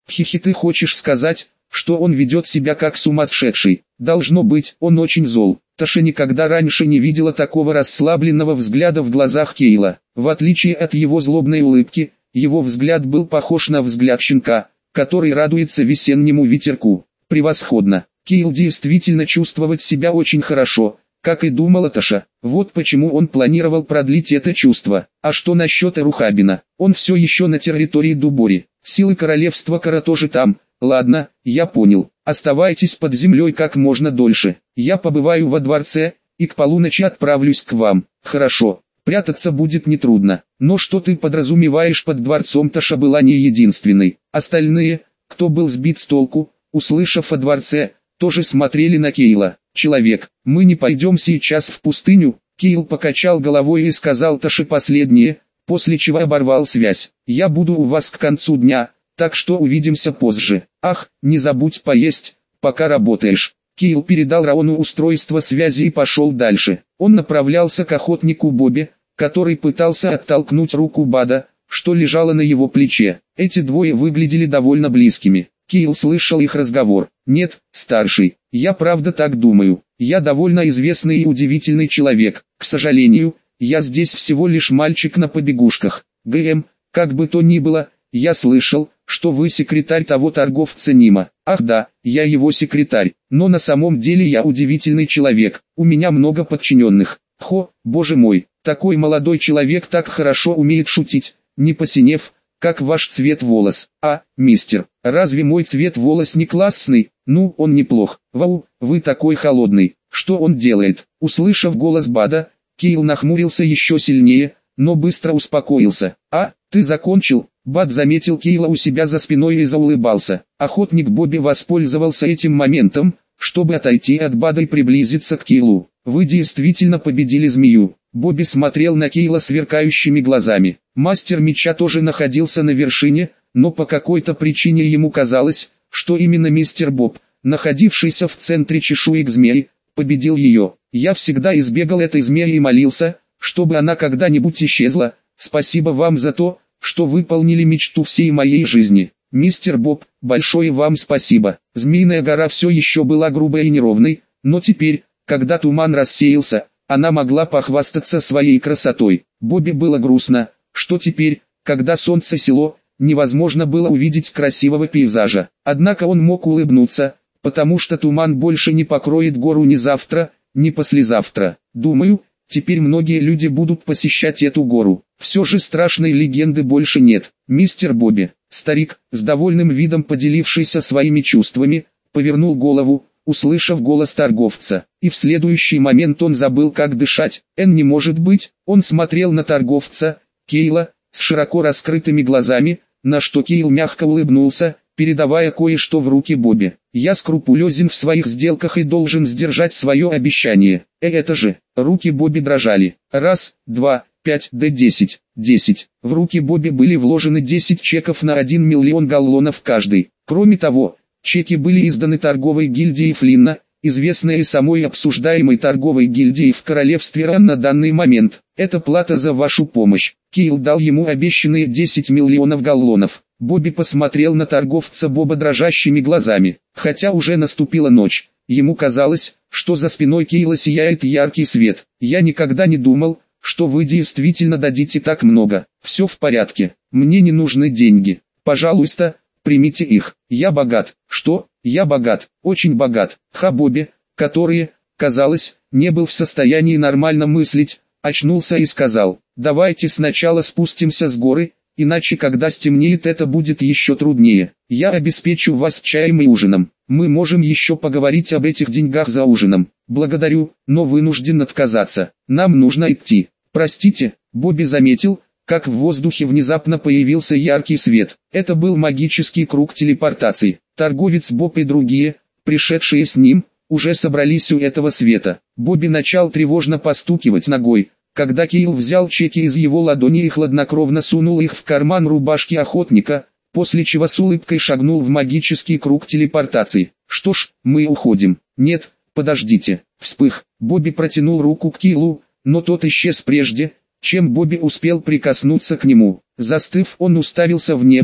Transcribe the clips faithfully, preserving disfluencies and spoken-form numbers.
Хихи, ты хочешь сказать, что он ведет себя как сумасшедший? Должно быть, он очень зол. Таша никогда раньше не видела такого расслабленного взгляда в глазах Кейла. В отличие от его злобной улыбки, его взгляд был похож на взгляд щенка, который радуется весеннему ветерку. Превосходно. Кейл действительно чувствовать себя очень хорошо, как и думала Таша. Вот почему он планировал продлить это чувство. А что насчет Эрухабина? Он все еще на территории Дубори. Силы королевства Кара тоже там. Ладно, я понял. Оставайтесь под землей как можно дольше. Я побываю во дворце, и к полуночи отправлюсь к вам. Хорошо. Прятаться будет нетрудно. Но что ты подразумеваешь под дворцом? Таша была не единственной. Остальные, кто был сбит с толку, услышав о дворце, тоже смотрели на Кейла. «Человек, мы не пойдем сейчас в пустыню?» Кейл покачал головой и сказал Таше последнее, после чего оборвал связь. «Я буду у вас к концу дня, так что увидимся позже. Ах, не забудь поесть, пока работаешь». Кейл передал Раону устройство связи и пошел дальше. Он направлялся к охотнику Бобби, который пытался оттолкнуть руку Бада, что лежало на его плече. Эти двое выглядели довольно близкими. Кейл слышал их разговор. «Нет, старший, я правда так думаю. Я довольно известный и удивительный человек. К сожалению, я здесь всего лишь мальчик на побегушках. ГМ, как бы то ни было, я слышал, что вы секретарь того торговца Нима. Ах да, я его секретарь, но на самом деле я удивительный человек. У меня много подчиненных. Хо, боже мой, такой молодой человек так хорошо умеет шутить, не посинев, как ваш цвет волос. А, мистер, разве мой цвет волос не классный? Ну, он неплох. Вау, вы такой холодный. Что он делает?» Услышав голос Бада, Кейл нахмурился еще сильнее, но быстро успокоился. «А, ты закончил?» Бад заметил Кейла у себя за спиной и заулыбался. Охотник Бобби воспользовался этим моментом, чтобы отойти от Бада и приблизиться к Кейлу. «Вы действительно победили змею». Бобби смотрел на Кейла сверкающими глазами. Мастер меча тоже находился на вершине, но по какой-то причине ему казалось, что именно мистер Боб, находившийся в центре чешуек змеи, победил ее. «Я всегда избегал этой змеи и молился, чтобы она когда-нибудь исчезла. Спасибо вам за то, что выполнили мечту всей моей жизни. Мистер Боб, большое вам спасибо». Змеиная гора все еще была грубой и неровной, но теперь, когда туман рассеялся, она могла похвастаться своей красотой. Бобби было грустно, что теперь, когда солнце село, невозможно было увидеть красивого пейзажа. Однако он мог улыбнуться, потому что туман больше не покроет гору ни завтра, ни послезавтра. «Думаю, теперь многие люди будут посещать эту гору. Все же страшной легенды больше нет». Мистер Бобби, старик, с довольным видом поделившийся своими чувствами, повернул голову, услышав голос торговца, и в следующий момент он забыл, как дышать. «Эн, не может быть!» Он смотрел на торговца, Кейла, с широко раскрытыми глазами, на что Кейл мягко улыбнулся, передавая кое-что в руки Бобби. «Я скрупулезен в своих сделках и должен сдержать свое обещание. Э, это же...» Руки Бобби дрожали. «Раз, два, пять, да десять, десять». В руки Бобби были вложены десять чеков на один миллион галлонов каждый. Кроме того, чеки были изданы торговой гильдией Флинна, известной и самой обсуждаемой торговой гильдией в королевстве Ран на данный момент. «Это плата за вашу помощь». Кейл дал ему обещанные десять миллионов галлонов. Бобби посмотрел на торговца Боба дрожащими глазами. Хотя уже наступила ночь, ему казалось, что за спиной Кейла сияет яркий свет. «Я никогда не думал, что вы действительно дадите так много. Все в порядке, мне не нужны деньги. Пожалуйста, примите их. Я богат». «Что? Я богат, очень богат». Ха Бобби, который, казалось, не был в состоянии нормально мыслить, очнулся и сказал: «Давайте сначала спустимся с горы, иначе когда стемнеет это будет еще труднее. Я обеспечу вас чаем и ужином. Мы можем еще поговорить об этих деньгах за ужином». «Благодарю, но вынужден отказаться. Нам нужно идти». «Простите», Бобби заметил, как в воздухе внезапно появился яркий свет. Это был магический круг телепортации. Торговец Боб и другие, пришедшие с ним, уже собрались у этого света. Бобби начал тревожно постукивать ногой, когда Кейл взял чеки из его ладони и хладнокровно сунул их в карман рубашки охотника, после чего с улыбкой шагнул в магический круг телепортации. «Что ж, мы уходим». «Нет, подождите». Вспых, Бобби протянул руку к Кейлу, но тот исчез прежде, чем Бобби успел прикоснуться к нему. Застыв, он уставился в небо,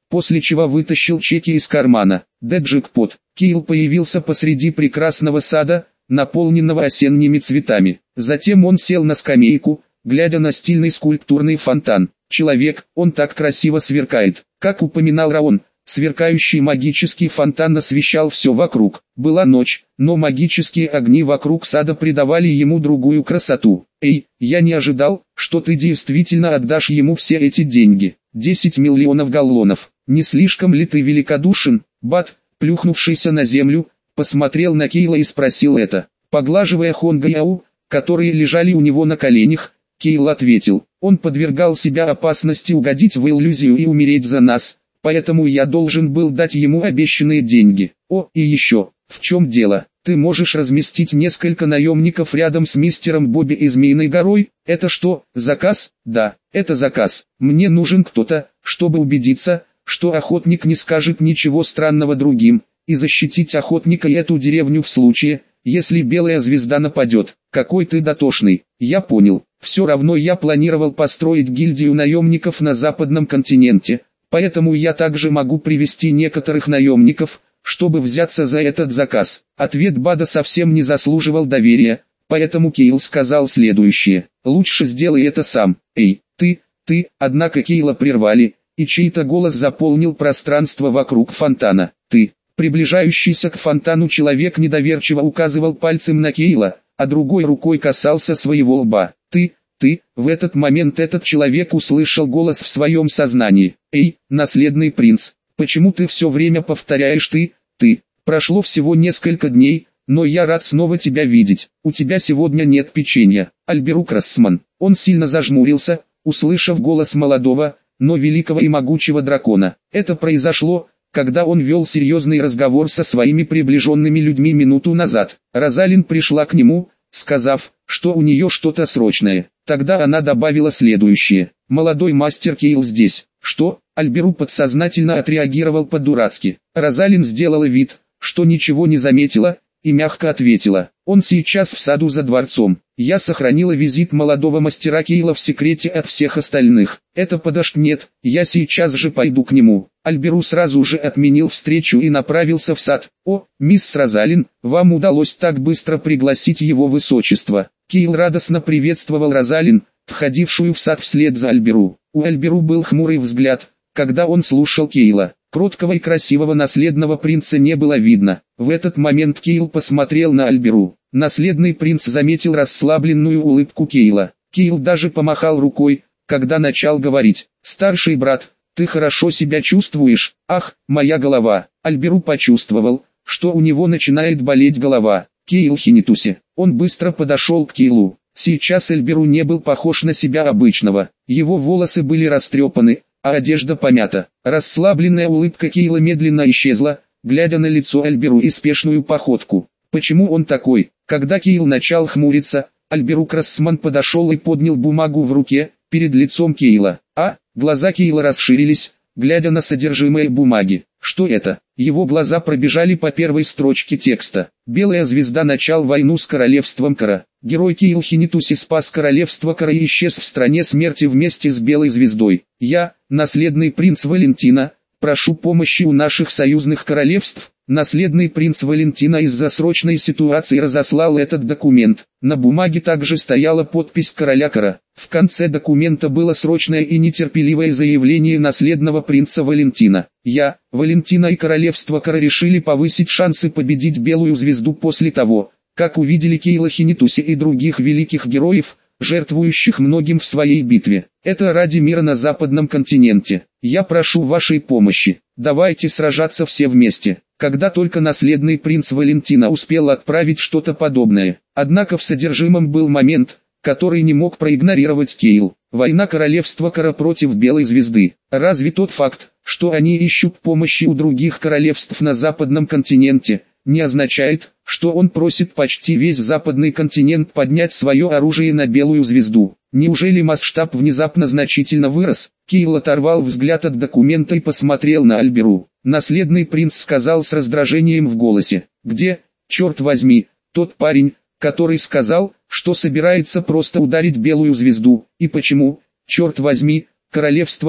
после чего вытащил чеки из кармана. Да джекпот. Кейл появился посреди прекрасного сада, наполненного осенними цветами. Затем он сел на скамейку, глядя на стильный скульптурный фонтан. Человек, он так красиво сверкает. Как упоминал Раон, сверкающий магический фонтан освещал все вокруг. Была ночь, но магические огни вокруг сада придавали ему другую красоту. Эй, я не ожидал, что ты действительно отдашь ему все эти деньги. десять миллионов галлонов. Не слишком ли ты великодушен? Бат, плюхнувшийся на землю, посмотрел на Кейла и спросил это. Поглаживая Хонга Яу, которые лежали у него на коленях, Кейл ответил, он подвергал себя опасности угодить в иллюзию и умереть за нас, поэтому я должен был дать ему обещанные деньги. О, и еще, в чем дело? Ты можешь разместить несколько наемников рядом с мистером Бобби и Змеиной горой? Это что, заказ? Да, это заказ. Мне нужен кто-то, чтобы убедиться, что охотник не скажет ничего странного другим, и защитить охотника и эту деревню в случае, если белая звезда нападет. Какой ты дотошный. Я понял. Все равно я планировал построить гильдию наемников на западном континенте, поэтому я также могу привести некоторых наемников, чтобы взяться за этот заказ. Ответ Бада совсем не заслуживал доверия, поэтому Кейл сказал следующее. Лучше сделай это сам. Эй, ты, ты, однако Кейла прервали, и чей-то голос заполнил пространство вокруг фонтана. Ты, приближающийся к фонтану человек недоверчиво указывал пальцем на Кейла, а другой рукой касался своего лба. Ты, ты, в этот момент этот человек услышал голос в своем сознании. Эй, наследный принц, почему ты все время повторяешь ты, ты? Прошло всего несколько дней, но я рад снова тебя видеть. У тебя сегодня нет печенья. Альберу Крассман. Он сильно зажмурился, услышав голос молодого, но великого и могучего дракона. Это произошло, когда он вел серьезный разговор со своими приближенными людьми минуту назад. Розалин пришла к нему, сказав, что у нее что-то срочное. Тогда она добавила следующее. «Молодой мастер Кейл здесь». Что? Альберу подсознательно отреагировал по-дурацки. Розалин сделала вид, что ничего не заметила, и мягко ответила. «Он сейчас в саду за дворцом. Я сохранила визит молодого мастера Кейла в секрете от всех остальных. Это подождет. Нет, я сейчас же пойду к нему». Альберу сразу же отменил встречу и направился в сад. «О, мисс Розалин, вам удалось так быстро пригласить его высочество». Кейл радостно приветствовал Розалин, входившую в сад вслед за Альберу. У Альберу был хмурый взгляд, когда он слушал Кейла. Кроткого и красивого наследного принца не было видно. В этот момент Кейл посмотрел на Альберу. Наследный принц заметил расслабленную улыбку Кейла. Кейл даже помахал рукой, когда начал говорить. «Старший брат, ты хорошо себя чувствуешь?» «Ах, моя голова!» Альберу почувствовал, что у него начинает болеть голова. Кейл Хинитуси. Он быстро подошел к Кейлу. Сейчас Альберу не был похож на себя обычного. Его волосы были растрепаны, а одежда помята. Расслабленная улыбка Кейла медленно исчезла, глядя на лицо Альберу и спешную походку. Почему он такой? Когда Кейл начал хмуриться, Альберу Крассман подошел и поднял бумагу в руке, перед лицом Кейла. А, глаза Кейла расширились, глядя на содержимое бумаги. Что это? Его глаза пробежали по первой строчке текста. Белая звезда начал войну с королевством Кара. Герой Кейл Хинитуси спас королевство Кара и исчез в стране смерти вместе с белой звездой. Я, наследный принц Валентина, прошу помощи у наших союзных королевств. Наследный принц Валентина из-за срочной ситуации разослал этот документ. На бумаге также стояла подпись короля Кара. В конце документа было срочное и нетерпеливое заявление наследного принца Валентина. Я, Валентина и королевство Кара решили повысить шансы победить белую звезду после того, как увидели Кейла Хинитуси и других великих героев, жертвующих многим в своей битве. Это ради мира на западном континенте. Я прошу вашей помощи. Давайте сражаться все вместе. Когда только наследный принц Валентина успел отправить что-то подобное. Однако в содержимом был момент, который не мог проигнорировать Кейл. Война королевства Кара против белой звезды. Разве тот факт, что они ищут помощи у других королевств на западном континенте, не означает, что он просит почти весь западный континент поднять свое оружие на белую звезду? Неужели масштаб внезапно значительно вырос? Кейл оторвал взгляд от документа и посмотрел на Альберу. Наследный принц сказал с раздражением в голосе. «Где, черт возьми, тот парень, который сказал, что собирается просто ударить белую звезду? И почему, черт возьми, королевство Кара,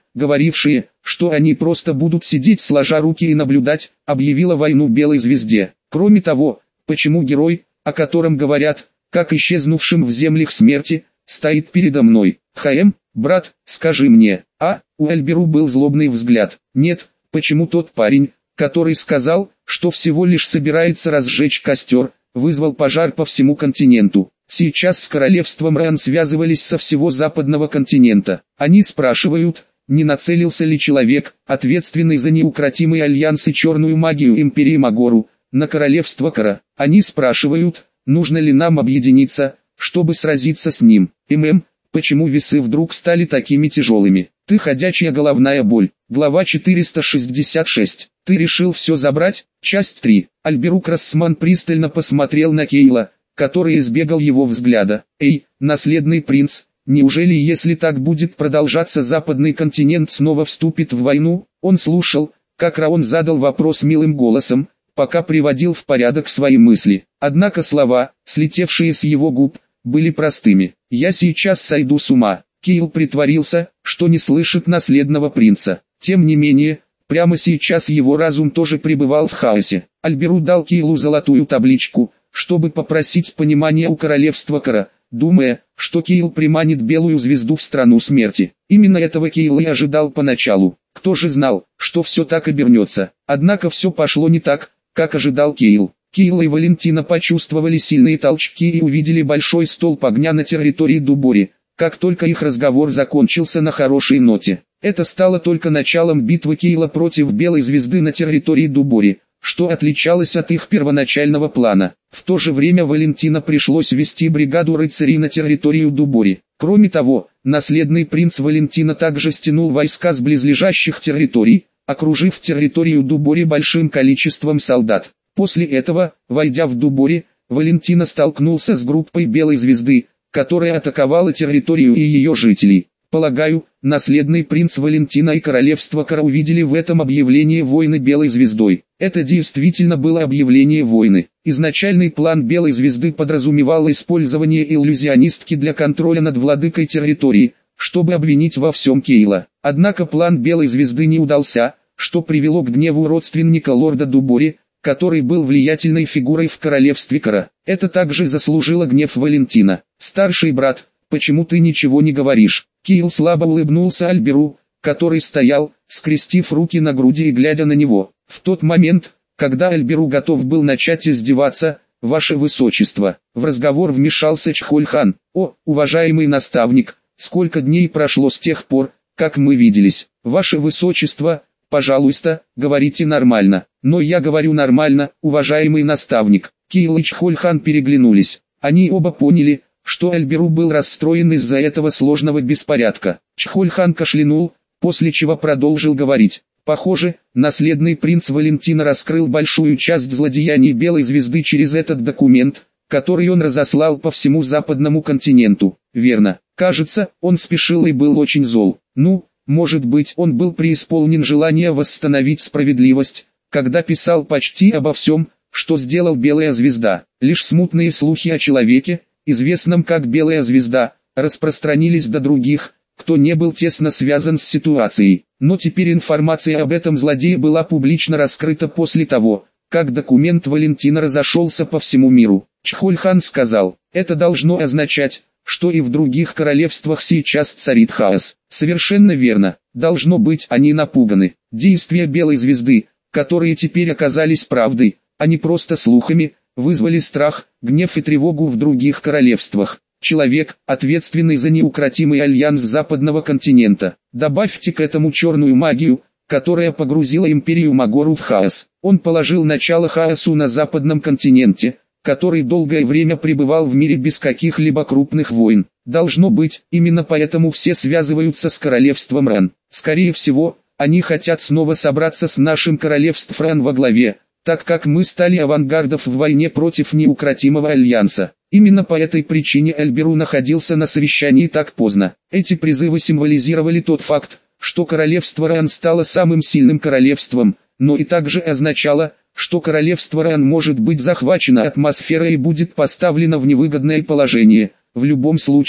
говорившие, что они просто будут сидеть сложа руки и наблюдать, объявила войну Белой Звезде. Кроме того, почему герой, о котором говорят, как исчезнувшим в землях смерти, стоит передо мной? ХМ, брат, скажи мне. А, у Альберу был злобный взгляд. Нет, почему тот парень, который сказал, что всего лишь собирается разжечь костер, вызвал пожар по всему континенту? Сейчас с королевством Ран связывались со всего западного континента. Они спрашивают, не нацелился ли человек, ответственный за неукротимый альянс и черную магию Империи Магору, на королевство Кара. Они спрашивают, нужно ли нам объединиться, чтобы сразиться с ним. ММ, почему весы вдруг стали такими тяжелыми? Ты ходячая головная боль. Глава четыреста шестьдесят шесть. Ты решил все забрать? Часть три. Альберу Крассман пристально посмотрел на Кейла, который избегал его взгляда. Эй, наследный принц, неужели если так будет продолжаться западный континент снова вступит в войну? Он слушал, как Раон задал вопрос милым голосом, пока приводил в порядок свои мысли. Однако слова, слетевшие с его губ, были простыми. «Я сейчас сойду с ума». Кейл притворился, что не слышит наследного принца. Тем не менее, прямо сейчас его разум тоже пребывал в хаосе. Альберу дал Кейлу золотую табличку, чтобы попросить понимания у королевства Кара, думая, что Кейл приманит белую звезду в страну смерти. Именно этого Кейл и ожидал поначалу. Кто же знал, что все так обернется? Однако все пошло не так, как ожидал Кейл. Кейл и Валентина почувствовали сильные толчки и увидели большой столб огня на территории Дубори, как только их разговор закончился на хорошей ноте. Это стало только началом битвы Кейла против Белой Звезды на территории Дубори, что отличалось от их первоначального плана. В то же время Валентина пришлось вести бригаду рыцарей на территорию Дубори. Кроме того, наследный принц Валентина также стянул войска с близлежащих территорий, окружив территорию Дубори большим количеством солдат. После этого, войдя в Дубори, Валентина столкнулся с группой Белой Звезды, которая атаковала территорию и ее жителей. Полагаю, наследный принц Валентина и королевство Кара увидели в этом объявлении войны Белой Звездой. Это действительно было объявление войны. Изначальный план Белой Звезды подразумевал использование иллюзионистки для контроля над владыкой территории, чтобы обвинить во всем Кейла. Однако план Белой Звезды не удался, что привело к гневу родственника лорда Дубори, который был влиятельной фигурой в королевстве Кара. Это также заслужило гнев Валентина. «Старший брат, почему ты ничего не говоришь?» Кейл слабо улыбнулся Альберу, который стоял, скрестив руки на груди и глядя на него. В тот момент, когда Альберу готов был начать издеваться, «Ваше Высочество», в разговор вмешался Чхоль-хан. «О, уважаемый наставник, сколько дней прошло с тех пор, как мы виделись. Ваше Высочество, пожалуйста, говорите нормально». «Но я говорю нормально, уважаемый наставник». Кейл и Чхоль-хан переглянулись. Они оба поняли, что Альберу был расстроен из-за этого сложного беспорядка. Чхоль-хан кашлянул, после чего продолжил говорить. Похоже, наследный принц Валентина раскрыл большую часть злодеяний Белой Звезды через этот документ, который он разослал по всему западному континенту. Верно. Кажется, он спешил и был очень зол. Ну, может быть, он был преисполнен желания восстановить справедливость, когда писал почти обо всем, что сделал Белая Звезда. Лишь смутные слухи о человеке, известном как Белая Звезда, распространились до других, кто не был тесно связан с ситуацией. Но теперь информация об этом злодее была публично раскрыта после того, как документ Валентина разошелся по всему миру. Чхоль-хан сказал, это должно означать, что и в других королевствах сейчас царит хаос. Совершенно верно. Должно быть, они напуганы. Действия Белой Звезды, которые теперь оказались правдой, а не просто слухами, вызвали страх, гнев и тревогу в других королевствах. Человек, ответственный за неукротимый альянс западного континента. Добавьте к этому черную магию, которая погрузила империю Магору в хаос. Он положил начало хаосу на западном континенте, который долгое время пребывал в мире без каких-либо крупных войн. Должно быть, именно поэтому все связываются с королевством Ран. Скорее всего, они хотят снова собраться с нашим королевством Ран во главе, так как мы стали авангардом в войне против неукротимого альянса. Именно по этой причине Альберу находился на совещании так поздно. Эти призывы символизировали тот факт, что королевство Ран стало самым сильным королевством, но и также означало, что королевство Ран может быть захвачено атмосферой и будет поставлено в невыгодное положение. В любом случае,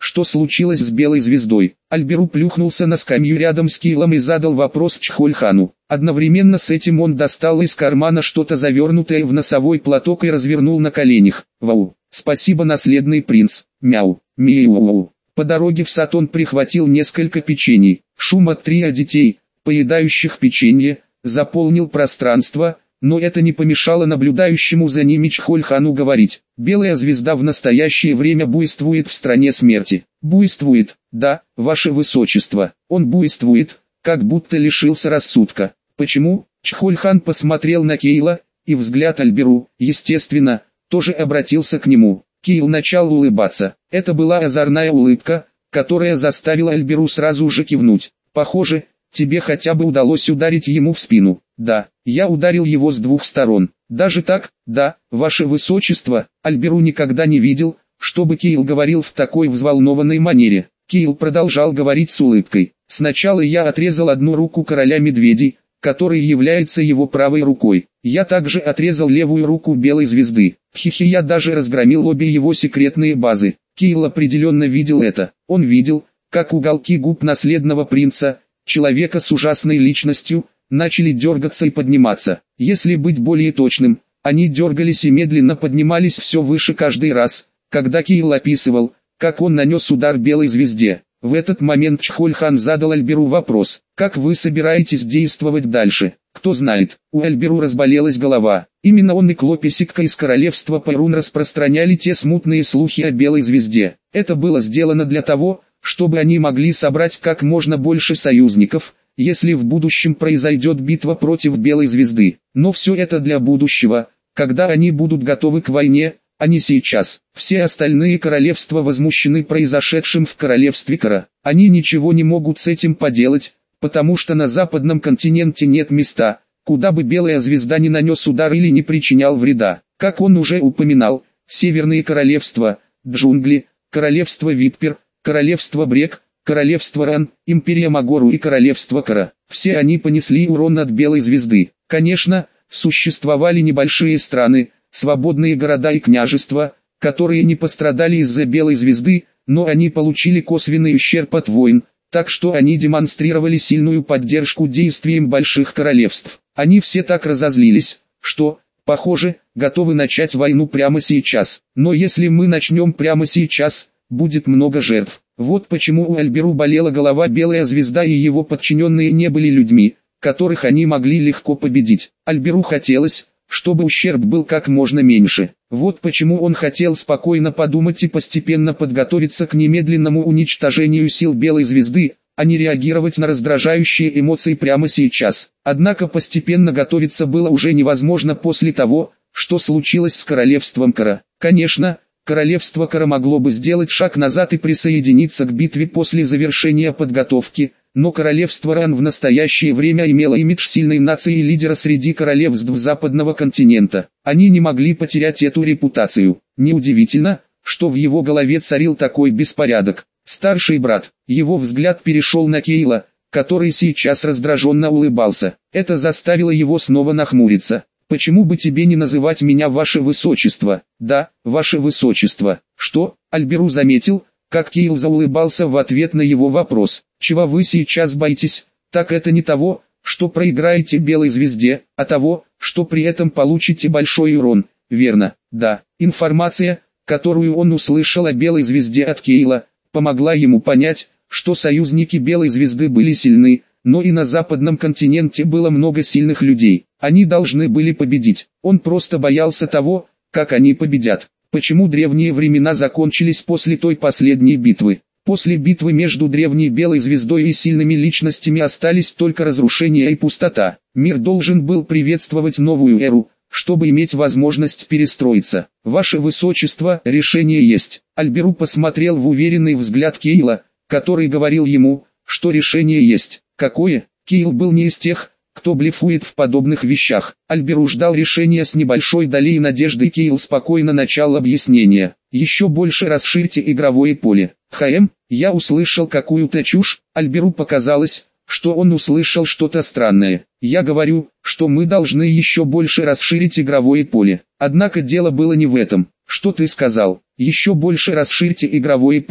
что случилось с Белой Звездой. Альберу плюхнулся на скамью рядом с Кейлом и задал вопрос Чхольхану. Одновременно с этим он достал из кармана что-то завернутое в носовой платок и развернул на коленях. Вау! Спасибо, наследный принц. Мяу, мяу. По дороге в сад он прихватил несколько печений. Шум от трио детей, поедающих печенье, заполнил пространство, но это не помешало наблюдающему за ними Чхольхану говорить. Белая звезда в настоящее время буйствует в стране смерти. Буйствует, да, ваше высочество. Он буйствует, как будто лишился рассудка. Почему? Чхольхан посмотрел на Кейла, и взгляд Альберу, естественно, тоже обратился к нему. Кейл начал улыбаться. Это была озорная улыбка, которая заставила Альберу сразу же кивнуть. Похоже, тебе хотя бы удалось ударить ему в спину. Да, я ударил его с двух сторон. Даже так? Да, ваше высочество. Альберу никогда не видел, чтобы Кейл говорил в такой взволнованной манере. Кейл продолжал говорить с улыбкой. Сначала я отрезал одну руку короля медведей, который является его правой рукой. Я также отрезал левую руку Белой Звезды. Хихи, я даже разгромил обе его секретные базы. Кейл определенно видел это. Он видел, как уголки губ наследного принца, человека с ужасной личностью, начали дергаться и подниматься. Если быть более точным, они дергались и медленно поднимались все выше каждый раз, когда Кейл описывал, как он нанес удар Белой Звезде. В этот момент Чхольхан задал Альберу вопрос: «Как вы собираетесь действовать дальше?» Кто знает, у Альберу разболелась голова. Именно он и Клопесикка из королевства Пайрун распространяли те смутные слухи о Белой Звезде. Это было сделано для того, чтобы они могли собрать как можно больше союзников, если в будущем произойдет битва против Белой Звезды. Но все это для будущего, когда они будут готовы к войне, а не сейчас. Все остальные королевства возмущены произошедшим в королевстве Кара. Они ничего не могут с этим поделать, потому что на западном континенте нет места, куда бы Белая Звезда не нанес удар или не причинял вреда. Как он уже упоминал, северные королевства, джунгли, королевство Витпер, королевство Брек, королевство Ран, империя Магору и королевство Кара. Все они понесли урон от Белой Звезды. Конечно, существовали небольшие страны, свободные города и княжества, которые не пострадали из-за Белой Звезды, но они получили косвенный ущерб от войн, так что они демонстрировали сильную поддержку действиям больших королевств. Они все так разозлились, что, похоже, готовы начать войну прямо сейчас. Но если мы начнем прямо сейчас, будет много жертв. Вот почему у Альберу болела голова. Белая Звезда и его подчиненные не были людьми, которых они могли легко победить. Альберу хотелось, чтобы ущерб был как можно меньше. Вот почему он хотел спокойно подумать и постепенно подготовиться к немедленному уничтожению сил Белой Звезды, а не реагировать на раздражающие эмоции прямо сейчас. Однако постепенно готовиться было уже невозможно после того, что случилось с королевством Кара. Конечно, королевство Кара могло бы сделать шаг назад и присоединиться к битве после завершения подготовки, но королевство Ран в настоящее время имело имидж сильной нации и лидера среди королевств западного континента. Они не могли потерять эту репутацию. Неудивительно, что в его голове царил такой беспорядок. Старший брат, его взгляд перешел на Кейла, который сейчас раздраженно улыбался. Это заставило его снова нахмуриться. «Почему бы тебе не называть меня ваше высочество?» «Да, ваше высочество». «Что?» Альберу заметил, как Кейл заулыбался в ответ на его вопрос. «Чего вы сейчас боитесь? Так это не того, что проиграете Белой Звезде, а того, что при этом получите большой урон, верно?» «Да». Информация, которую он услышал о Белой Звезде от Кейла, помогла ему понять, что союзники Белой Звезды были сильны, но и на западном континенте было много сильных людей. Они должны были победить. Он просто боялся того, как они победят. Почему древние времена закончились после той последней битвы? После битвы между древней Белой Звездой и сильными личностями остались только разрушения и пустота. Мир должен был приветствовать новую эру, чтобы иметь возможность перестроиться. Ваше Высочество, решение есть. Альберу посмотрел в уверенный взгляд Кейла, который говорил ему, что решение есть. Какое? Кейл был не из тех, кто блефует в подобных вещах. Альберу ждал решения с небольшой долей надежды. Кейл спокойно начал объяснение. Еще больше расширьте игровое поле. Хм, я услышал какую-то чушь. Альберу показалось, что он услышал что-то странное. Я говорю, что мы должны еще больше расширить игровое поле. Однако дело было не в этом. Что ты сказал? Еще больше расширьте игровое поле.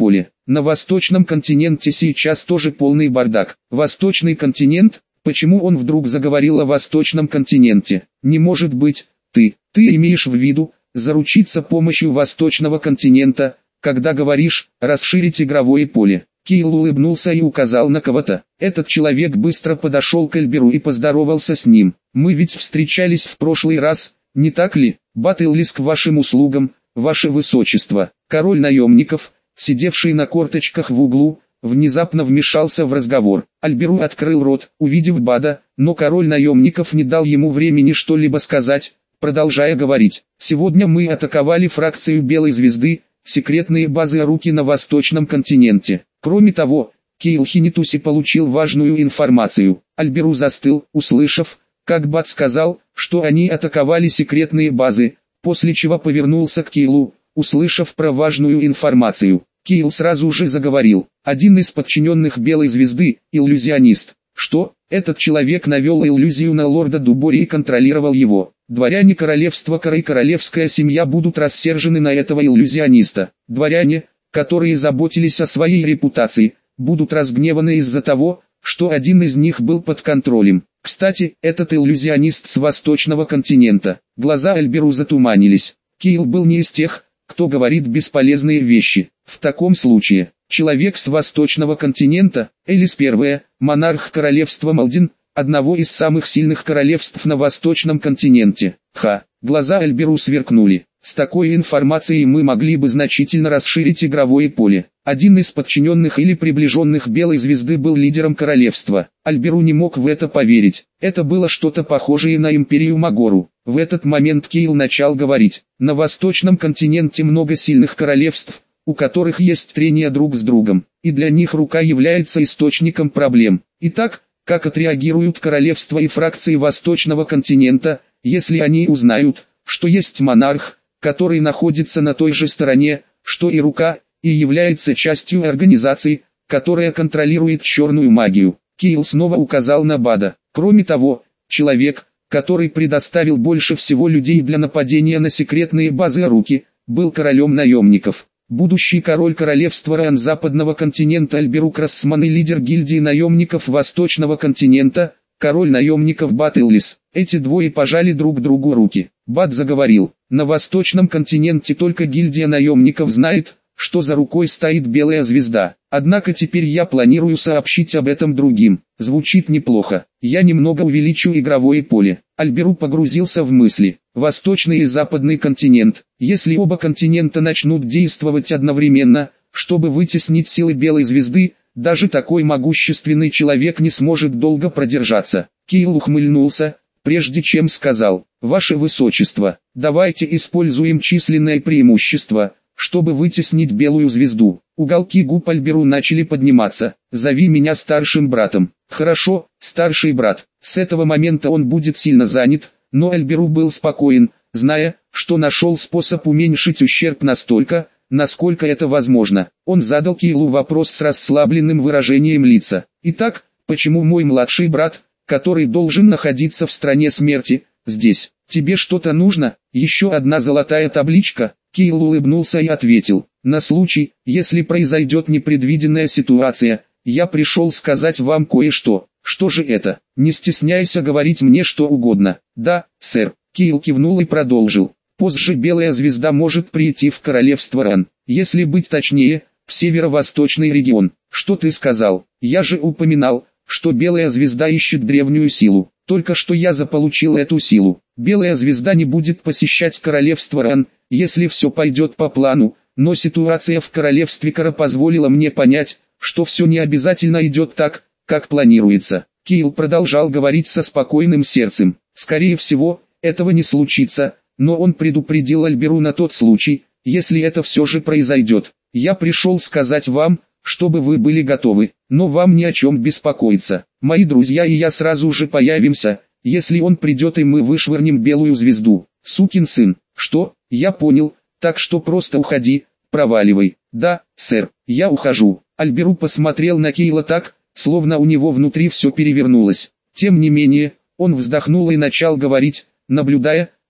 На восточном континенте сейчас тоже полный бардак. Восточный континент? Почему он вдруг заговорил о восточном континенте? Не может быть, ты, ты имеешь в виду, заручиться помощью восточного континента, когда говоришь, расширить игровое поле. Кейл улыбнулся и указал на кого-то. Этот человек быстро подошел к Альберу и поздоровался с ним. Мы ведь встречались в прошлый раз, не так ли? Баттллис к вашим услугам, ваше высочество. Король наемников, сидевший на корточках в углу, внезапно вмешался в разговор. Альберу открыл рот, увидев Бада, но король наемников не дал ему времени что-либо сказать, продолжая говорить. Сегодня мы атаковали фракцию Белой Звезды, секретные базы Аруки на восточном континенте. Кроме того, Кейл Хинитуси получил важную информацию. Альберу застыл, услышав, как Бад сказал, что они атаковали секретные базы, после чего повернулся к Кейлу, услышав про важную информацию. Кейл сразу же заговорил. Один из подчиненных Белой Звезды, иллюзионист. Что? Этот человек навел иллюзию на лорда Дубори и контролировал его. Дворяне королевства Кара и королевская семья будут рассержены на этого иллюзиониста. Дворяне, которые заботились о своей репутации, будут разгневаны из-за того, что один из них был под контролем. Кстати, этот иллюзионист с восточного континента. Глаза Альберу затуманились. Кейл был не из тех, кто говорит бесполезные вещи. В таком случае, человек с восточного континента, Элис Первая, монарх королевства Малдин, одного из самых сильных королевств на восточном континенте. Ха, глаза Альберу сверкнули. С такой информацией мы могли бы значительно расширить игровое поле. Один из подчиненных или приближенных Белой Звезды был лидером королевства. Альберу не мог в это поверить. Это было что-то похожее на империю Магору. В этот момент Кейл начал говорить. На восточном континенте много сильных королевств, у которых есть трения друг с другом, и для них рука является источником проблем. Итак, как отреагируют королевства и фракции восточного континента, если они узнают, что есть монарх, который находится на той же стороне, что и рука, и является частью организации, которая контролирует черную магию? Кейл снова указал на Бада. Кроме того, человек, который предоставил больше всего людей для нападения на секретные базы Аруки, был королем наемников. Будущий король королевства Ран западного континента Альберу Крассман и лидер гильдии наемников восточного континента, король наемников Баттллис. Эти двое пожали друг другу руки. Бад заговорил. На восточном континенте только гильдия наемников знает, что за рукой стоит Белая Звезда. Однако теперь я планирую сообщить об этом другим. Звучит неплохо. Я немного увеличу игровое поле. Альберу погрузился в мысли. Восточный и западный континент. Если оба континента начнут действовать одновременно, чтобы вытеснить силы Белой Звезды, даже такой могущественный человек не сможет долго продержаться. Кейл ухмыльнулся, прежде чем сказал: «Ваше Высочество, давайте используем численное преимущество, чтобы вытеснить Белую Звезду». Уголки губ Альберу начали подниматься. «Зови меня старшим братом». «Хорошо, старший брат». С этого момента он будет сильно занят, но Альберу был спокоен, зная, что нашел способ уменьшить ущерб настолько, насколько это возможно. Он задал Кейлу вопрос с расслабленным выражением лица. «Итак, почему мой младший брат, который должен находиться в стране смерти, здесь? Тебе что-то нужно? Еще одна золотая табличка?» Кейл улыбнулся и ответил: «На случай, если произойдет непредвиденная ситуация, я пришел сказать вам кое-что». «Что же это? Не стесняйся говорить мне что угодно». «Да, сэр». Кейл кивнул и продолжил. «Позже Белая Звезда может прийти в королевство Ран, если быть точнее, в северо-восточный регион». «Что ты сказал? Я же упоминал, что Белая Звезда ищет древнюю силу. Только что я заполучил эту силу. Белая Звезда не будет посещать королевство Ран, если все пойдет по плану, но ситуация в королевстве Кара позволила мне понять, что все не обязательно идет так, как планируется». Кейл продолжал говорить со спокойным сердцем. «Скорее всего, этого не случится, но он предупредил Альберу на тот случай, если это все же произойдет. Я пришел сказать вам, чтобы вы были готовы, но вам ни о чем беспокоиться. Мои друзья и я сразу же появимся, если он придет и мы вышвырнем Белую Звезду». «Сукин сын». «Что? Я понял, так что просто уходи, проваливай». «Да, сэр, я ухожу». Альберу посмотрел на Кейла так, словно у него внутри все перевернулось. Тем не менее, он вздохнул и начал говорить, наблюдая,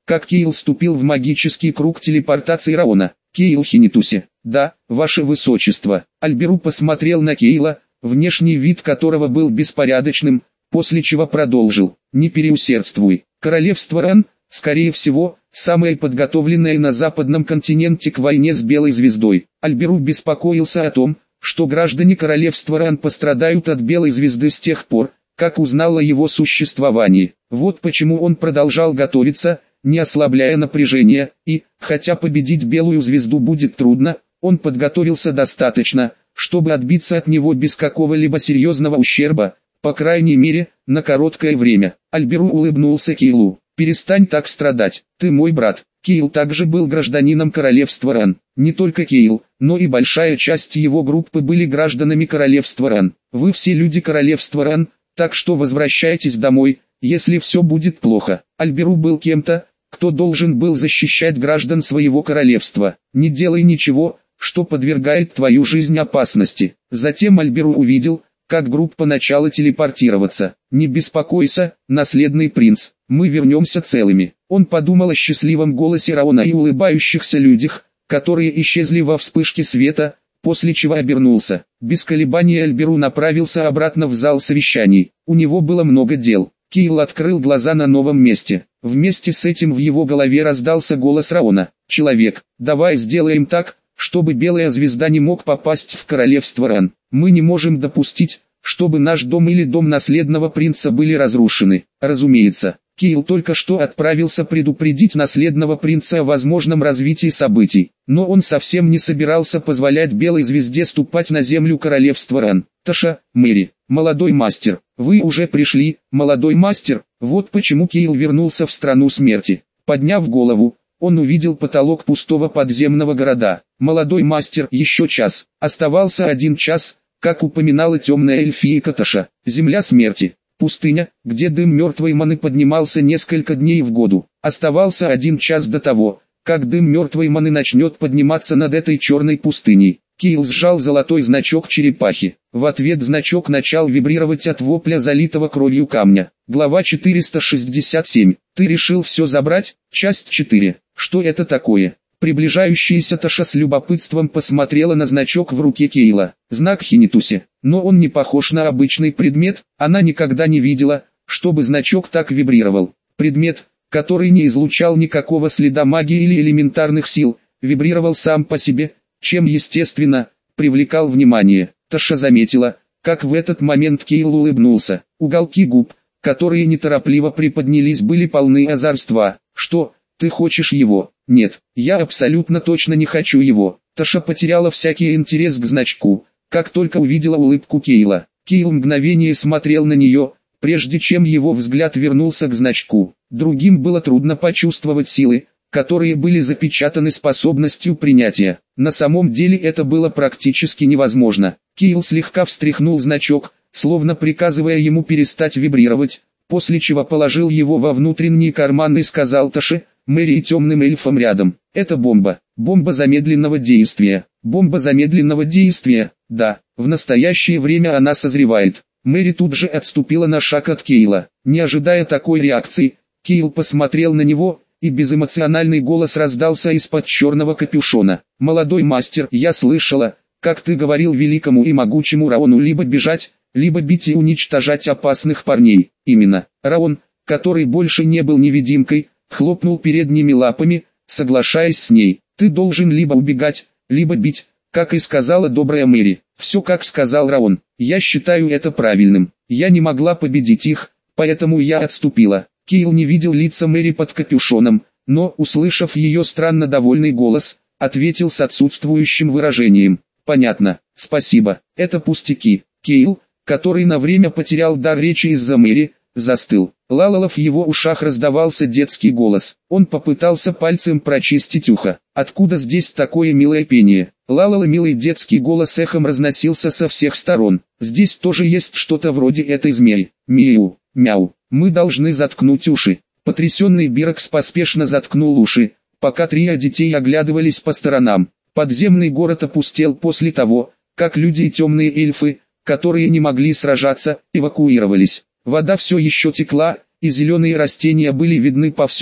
как Кейл ступил в магический круг телепортации Раона. Кейл Хинитуси. Да, ваше высочество. Альберу посмотрел на Кейла, внешний вид которого был беспорядочным, после чего продолжил. Не переусердствуй. Королевство Ран, скорее всего, самое подготовленное на западном континенте к войне с Белой Звездой. Альберу беспокоился о том, что граждане королевства Ран пострадают от Белой Звезды с тех пор, как узнал о его существовании. Вот почему он продолжал готовиться, не ослабляя напряжения, и, хотя победить Белую Звезду будет трудно, он подготовился достаточно, чтобы отбиться от него без какого-либо серьезного ущерба, по крайней мере, на короткое время. Альберу улыбнулся Кейлу. «Перестань так страдать, ты мой брат». Кейл также был гражданином королевства Ран. Не только Кейл, но и большая часть его группы были гражданами королевства Ран. Вы все люди королевства Ран, так что возвращайтесь домой, если все будет плохо. Альберу был кем-то, кто должен был защищать граждан своего королевства. Не делай ничего, что подвергает твою жизнь опасности. Затем Альберу увидел, как группа начала телепортироваться. «Не беспокойся, наследный принц, мы вернемся целыми». Он подумал о счастливом голосе Раона и улыбающихся людях, которые исчезли во вспышке света, после чего обернулся. Без колебаний Альберу направился обратно в зал совещаний. У него было много дел. Кейл открыл глаза на новом месте. Вместе с этим в его голове раздался голос Раона. «Человек, давай сделаем так, чтобы Белая Звезда не мог попасть в королевство Ран. Мы не можем допустить, чтобы наш дом или дом наследного принца были разрушены». Разумеется, Кейл только что отправился предупредить наследного принца о возможном развитии событий, но он совсем не собирался позволять Белой Звезде ступать на землю королевства Ран. «Таша, Мэри, молодой мастер, вы уже пришли, молодой мастер». Вот почему Кейл вернулся в страну смерти. Подняв голову, он увидел потолок пустого подземного города. «Молодой мастер, еще час». Оставался один час, как упоминала темная эльфийка Таша. Земля смерти. Пустыня, где дым мертвой маны поднимался несколько дней в году. Оставался один час до того, как дым мертвой маны начнет подниматься над этой черной пустыней. Кейл сжал золотой значок черепахи. В ответ значок начал вибрировать от вопля залитого кровью камня. Глава четыреста шестьдесят семь. Ты решил все забрать? Часть четыре. Что это такое? Приближающаяся Таша с любопытством посмотрела на значок в руке Кейла. Знак Хинитуси. Но он не похож на обычный предмет, она никогда не видела, чтобы значок так вибрировал. Предмет, который не излучал никакого следа магии или элементарных сил, вибрировал сам по себе, чем естественно, привлекал внимание. Таша заметила, как в этот момент Кейл улыбнулся. Уголки губ, которые неторопливо приподнялись, были полны озорства. «Что, ты хочешь его?» «Нет, я абсолютно точно не хочу его». Таша потеряла всякий интерес к значку, как только увидела улыбку Кейла. Кейл мгновение смотрел на нее, прежде чем его взгляд вернулся к значку. Другим было трудно почувствовать силы, которые были запечатаны способностью принятия. На самом деле это было практически невозможно. Кейл слегка встряхнул значок, словно приказывая ему перестать вибрировать, после чего положил его во внутренний карман и сказал Таше, Мэри и темным эльфам рядом: «Это бомба, бомба замедленного действия, бомба замедленного действия, да, в настоящее время она созревает». Мэри тут же отступила на шаг от Кейла. Не ожидая такой реакции, Кейл посмотрел на него, и безэмоциональный голос раздался из-под черного капюшона. «Молодой мастер, я слышала, как ты говорил великому и могучему Раону либо бежать, либо бить и уничтожать опасных парней». Именно. Раон, который больше не был невидимкой, хлопнул передними лапами, соглашаясь с ней. «Ты должен либо убегать, либо бить, как и сказала добрая Мэри». «Все как сказал Раон. Я считаю это правильным. Я не могла победить их, поэтому я отступила». Кейл не видел лица Мэри под капюшоном, но, услышав ее странно довольный голос, ответил с отсутствующим выражением: «Понятно, спасибо, это пустяки». Кейл, который на время потерял дар речи из-за Мэри, застыл. Лалала в его ушах раздавался детский голос. Он попытался пальцем прочистить ухо. «Откуда здесь такое милое пение?» Лалала милый детский голос эхом разносился со всех сторон. «Здесь тоже есть что-то вроде этой змеи. Миу, мяу. Мы должны заткнуть уши». Потрясенный Бирокс поспешно заткнул уши, пока трио детей оглядывались по сторонам. Подземный город опустел после того, как люди и темные эльфы, которые не могли сражаться, эвакуировались. Вода все еще текла, и зеленые растения были видны повсюду,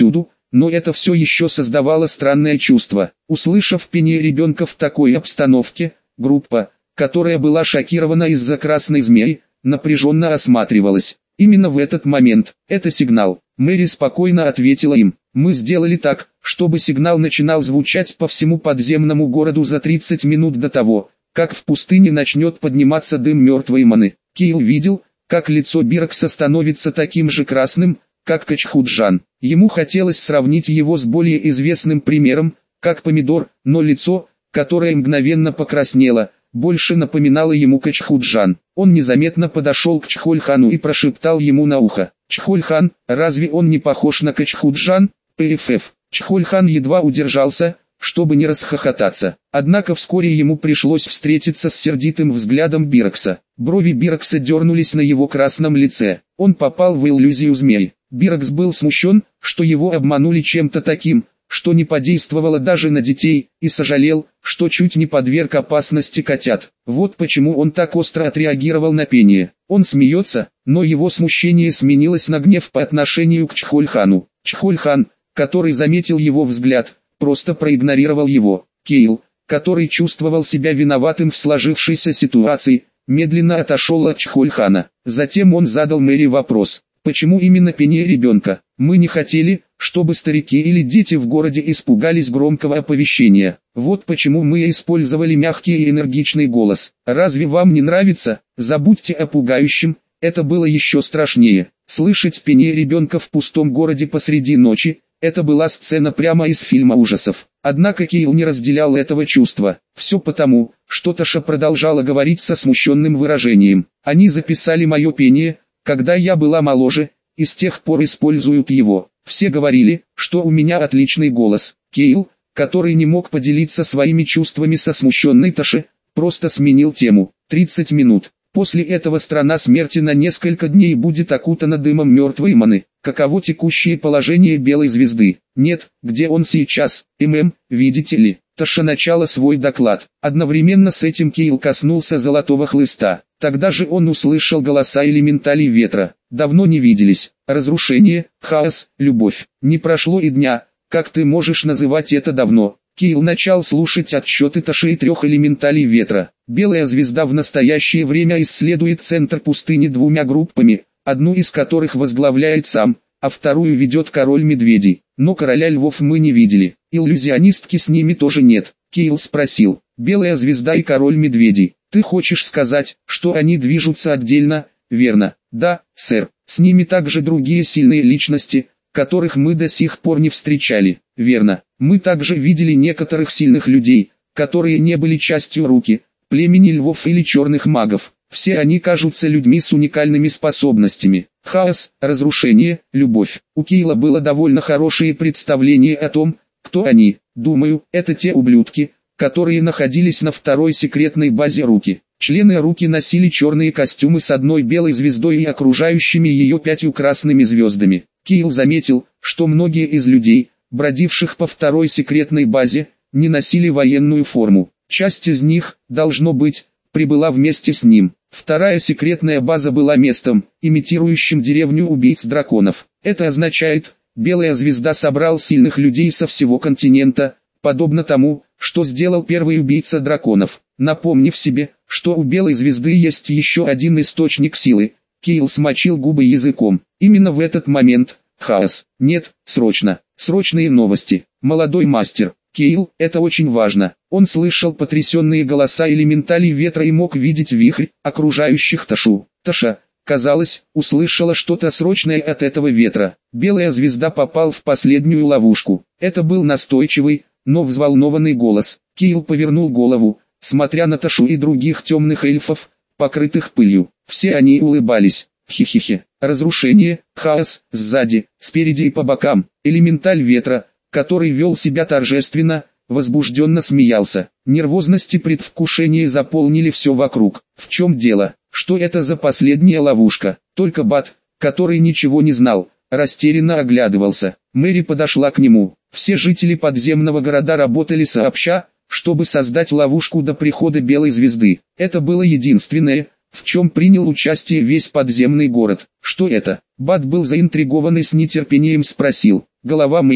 но это все еще создавало странное чувство. Услышав пение ребенка в такой обстановке, группа, которая была шокирована из-за красной змеи, напряженно осматривалась. Именно в этот момент, это сигнал, Мэри спокойно ответила им. Мы сделали так, чтобы сигнал начинал звучать по всему подземному городу за тридцать минут до того, как в пустыне начнет подниматься дым мертвой маны. Кейл видел, как лицо Бирокса становится таким же красным, как Качхуджан. Ему хотелось сравнить его с более известным примером, как помидор, но лицо, которое мгновенно покраснело, больше напоминало ему Качхуджан. Он незаметно подошел к Чхольхану и прошептал ему на ухо: «Чхольхан, разве он не похож на Качхуджан?» ПФФ. Чхольхан едва удержался, чтобы не расхохотаться. Однако вскоре ему пришлось встретиться с сердитым взглядом Бирокса. Брови Бирокса дернулись на его красном лице. Он попал в иллюзию змей. Бирокс был смущен, что его обманули чем-то таким, что не подействовало даже на детей, и сожалел, что чуть не подверг опасности котят. Вот почему он так остро отреагировал на пение. Он смеется, но его смущение сменилось на гнев по отношению к Чхольхану. Чхольхан, который заметил его взгляд, просто проигнорировал его. Кейл, который чувствовал себя виноватым в сложившейся ситуации, медленно отошел от Чхольхана. Затем он задал Мэри вопрос: «Почему именно пение ребенка? Мы не хотели, чтобы старики или дети в городе испугались громкого оповещения. Вот почему мы использовали мягкий и энергичный голос. Разве вам не нравится? Забудьте о пугающем, это было еще страшнее. Слышать пение ребенка в пустом городе посреди ночи – это была сцена прямо из фильма ужасов». Однако Кейл не разделял этого чувства. Все потому, что Таша продолжала говорить со смущенным выражением. «Они записали мое пение, когда я была моложе, и с тех пор используют его. Все говорили, что у меня отличный голос». Кейл, который не мог поделиться своими чувствами со смущенной Таши, просто сменил тему. тридцать минут. После этого страна смерти на несколько дней будет окутана дымом мертвой маны. Каково текущее положение Белой Звезды? Нет, где он сейчас? ММ, видите ли? Таша начала свой доклад. Одновременно с этим Кейл коснулся золотого хлыста. Тогда же он услышал голоса элементалей ветра. Давно не виделись. Разрушение, хаос, любовь. Не прошло и дня. Как ты можешь называть это давно? Кейл начал слушать отсчеты Таши и трех элементалей ветра. Белая звезда в настоящее время исследует центр пустыни двумя группами, одну из которых возглавляет сам, а вторую ведет король медведей. Но короля львов мы не видели. Иллюзионистки с ними тоже нет. Кейл спросил: «Белая звезда и король медведей, ты хочешь сказать, что они движутся отдельно?» «Верно. Да, сэр. С ними также другие сильные личности, которых мы до сих пор не встречали». «Верно. Мы также видели некоторых сильных людей, которые не были частью руки, племени львов или черных магов. Все они кажутся людьми с уникальными способностями. Хаос, разрушение, любовь». У Кейла было довольно хорошее представление о том, кто они. «Думаю, это те ублюдки, которые находились на второй секретной базе руки». Члены руки носили черные костюмы с одной белой звездой и окружающими ее пятью красными звездами. Кейл заметил, что многие из людей, бродивших по второй секретной базе, не носили военную форму. Часть из них, должно быть, прибыла вместе с ним. Вторая секретная база была местом, имитирующим деревню убийц драконов. Это означает, Белая Звезда собрал сильных людей со всего континента, подобно тому, что сделал первый убийца драконов. Напомнив себе, что у Белой Звезды есть еще один источник силы, Кейл смочил губы языком. Именно в этот момент, хаос. «Нет, срочно, срочные новости. Молодой мастер». Кейл, это очень важно. Он слышал потрясенные голоса элементалей ветра и мог видеть вихрь, окружающих Ташу. Таша, казалось, услышала что-то срочное от этого ветра. Белая Звезда попал в последнюю ловушку. Это был настойчивый, но взволнованный голос. Кейл повернул голову, смотря на Ташу и других темных эльфов, покрытых пылью. Все они улыбались. Хи-хи-хи. Разрушение, хаос, сзади, спереди и по бокам. Элементаль ветра, который вел себя торжественно, возбужденно смеялся. Нервозность и предвкушение заполнили все вокруг. В чем дело? Что это за последняя ловушка? Только Бат, который ничего не знал, растерянно оглядывался. Мэри подошла к нему. Все жители подземного города работали сообща, чтобы создать ловушку до прихода Белой Звезды. Это было единственное, в чем принял участие весь подземный город. Что это? Бат был заинтригован и с нетерпением спросил. Голова Мэри,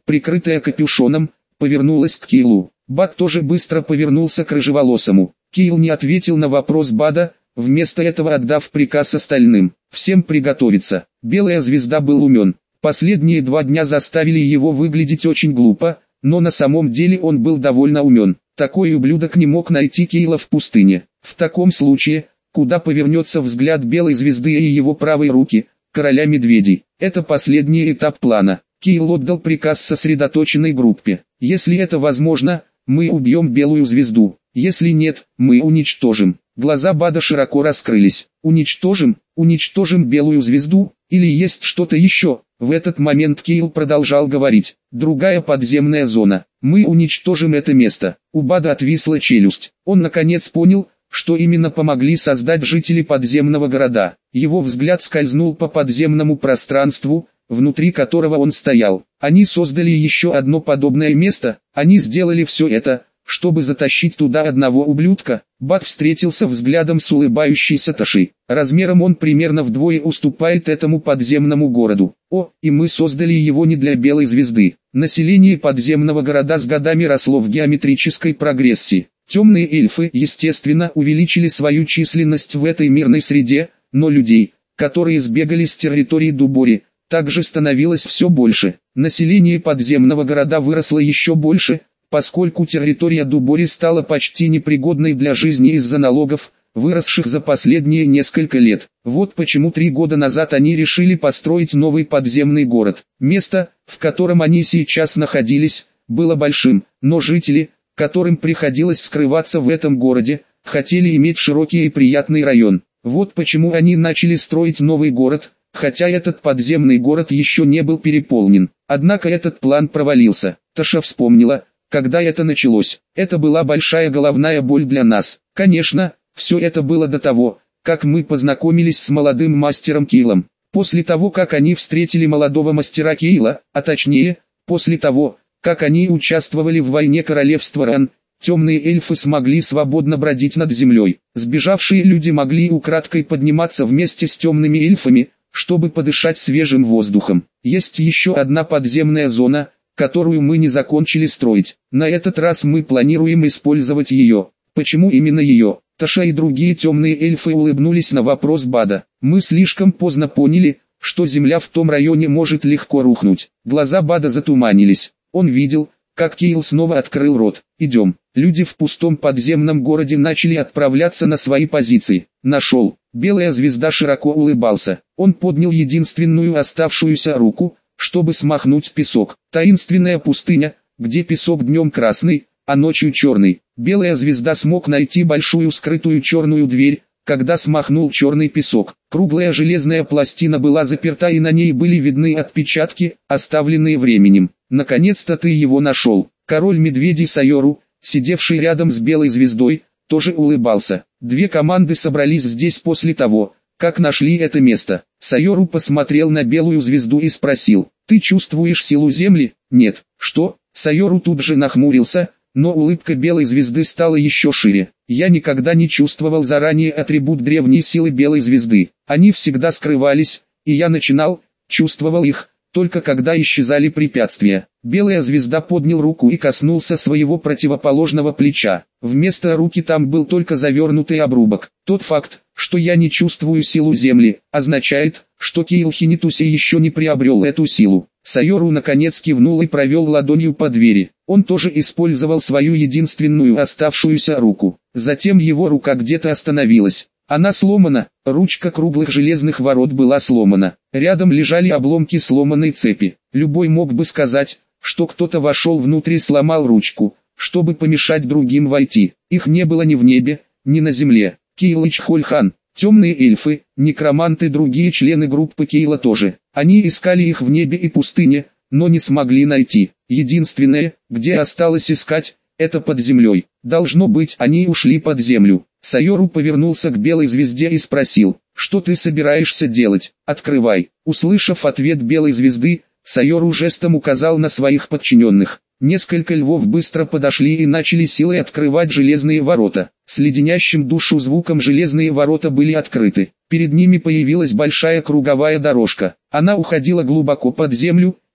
прикрытая капюшоном, повернулась к Кейлу. Бад тоже быстро повернулся к рыжеволосому. Кейл не ответил на вопрос Бада, вместо этого отдав приказ остальным. Всем приготовиться. Белая звезда был умен. Последние два дня заставили его выглядеть очень глупо, но на самом деле он был довольно умен. Такой ублюдок не мог найти Кейла в пустыне. В таком случае, куда повернется взгляд Белой звезды и его правой руки, короля медведей. Это последний этап плана. Кейл отдал приказ сосредоточенной группе. Если это возможно, мы убьем Белую звезду. Если нет, мы уничтожим. Глаза Бада широко раскрылись. Уничтожим? Уничтожим Белую звезду? Или есть что-то еще? В этот момент Кейл продолжал говорить. Другая подземная зона. Мы уничтожим это место. У Бада отвисла челюсть. Он наконец понял, что именно помогли создать жители подземного города. Его взгляд скользнул по подземному пространству, внутри которого он стоял. Они создали еще одно подобное место, они сделали все это, чтобы затащить туда одного ублюдка. Бад встретился взглядом с улыбающейся Ташей. Размером он примерно вдвое уступает этому подземному городу. О, и мы создали его не для Белой звезды. Население подземного города с годами росло в геометрической прогрессии. Темные эльфы, естественно, увеличили свою численность в этой мирной среде, но людей, которые сбегали с территории Дубори, также становилось все больше. Население подземного города выросло еще больше, поскольку территория Дубори стала почти непригодной для жизни из-за налогов, выросших за последние несколько лет. Вот почему три года назад они решили построить новый подземный город. Место, в котором они сейчас находились, было большим, но жители, которым приходилось скрываться в этом городе, хотели иметь широкий и приятный район. Вот почему они начали строить новый город, хотя этот подземный город еще не был переполнен. Однако этот план провалился. Таша вспомнила, когда это началось. Это была большая головная боль для нас. Конечно, все это было до того, как мы познакомились с молодым мастером Кейлом. После того, как они встретили молодого мастера Кейла, а точнее, после того, как они участвовали в войне королевства Ран, темные эльфы смогли свободно бродить над землей. Сбежавшие люди могли украдкой подниматься вместе с темными эльфами, чтобы подышать свежим воздухом. Есть еще одна подземная зона, которую мы не закончили строить. На этот раз мы планируем использовать ее. Почему именно ее? Таша и другие темные эльфы улыбнулись на вопрос Бада. Мы слишком поздно поняли, что земля в том районе может легко рухнуть. Глаза Бада затуманились. Он видел, как Кейл снова открыл рот. «Идем». Люди в пустом подземном городе начали отправляться на свои позиции. Нашел. Белая звезда широко улыбался. Он поднял единственную оставшуюся руку, чтобы смахнуть песок. Таинственная пустыня, где песок днем красный, а ночью черный. Белая звезда смог найти большую скрытую черную дверь, когда смахнул черный песок. Круглая железная пластина была заперта и на ней были видны отпечатки, оставленные временем. Наконец-то ты его нашел. Король медведей Сайору, сидевший рядом с белой звездой, тоже улыбался. Две команды собрались здесь после того, как нашли это место. Сайору посмотрел на белую звезду и спросил: «Ты чувствуешь силу Земли?» «Нет». «Что?» Сайору тут же нахмурился, но улыбка белой звезды стала еще шире. «Я никогда не чувствовал заранее атрибут древней силы белой звезды. Они всегда скрывались, и я начинал, чувствовал их, только когда исчезали препятствия». Белая звезда поднял руку и коснулся своего противоположного плеча. Вместо руки там был только завернутый обрубок. Тот факт, что я не чувствую силу Земли, означает, что Кейл Хинитуси еще не приобрел эту силу. Сайору наконец кивнул и провел ладонью по двери. Он тоже использовал свою единственную оставшуюся руку. Затем его рука где-то остановилась. Она сломана, ручка круглых железных ворот была сломана. Рядом лежали обломки сломанной цепи. Любой мог бы сказать, что кто-то вошел внутрь и сломал ручку, чтобы помешать другим войти. Их не было ни в небе, ни на земле. Кейл и Чхольхан, темные эльфы, некроманты и другие члены группы Кейла тоже. Они искали их в небе и пустыне, но не смогли найти. Единственное, где осталось искать, это под землей. Должно быть, они ушли под землю. Сайору повернулся к белой звезде и спросил: «Что ты собираешься делать? Открывай». Услышав ответ белой звезды, Сайору жестом указал на своих подчиненных. Несколько львов быстро подошли и начали силой открывать железные ворота. С леденящим душу звуком железные ворота были открыты. Перед ними появилась большая круговая дорожка. Она уходила глубоко под землю,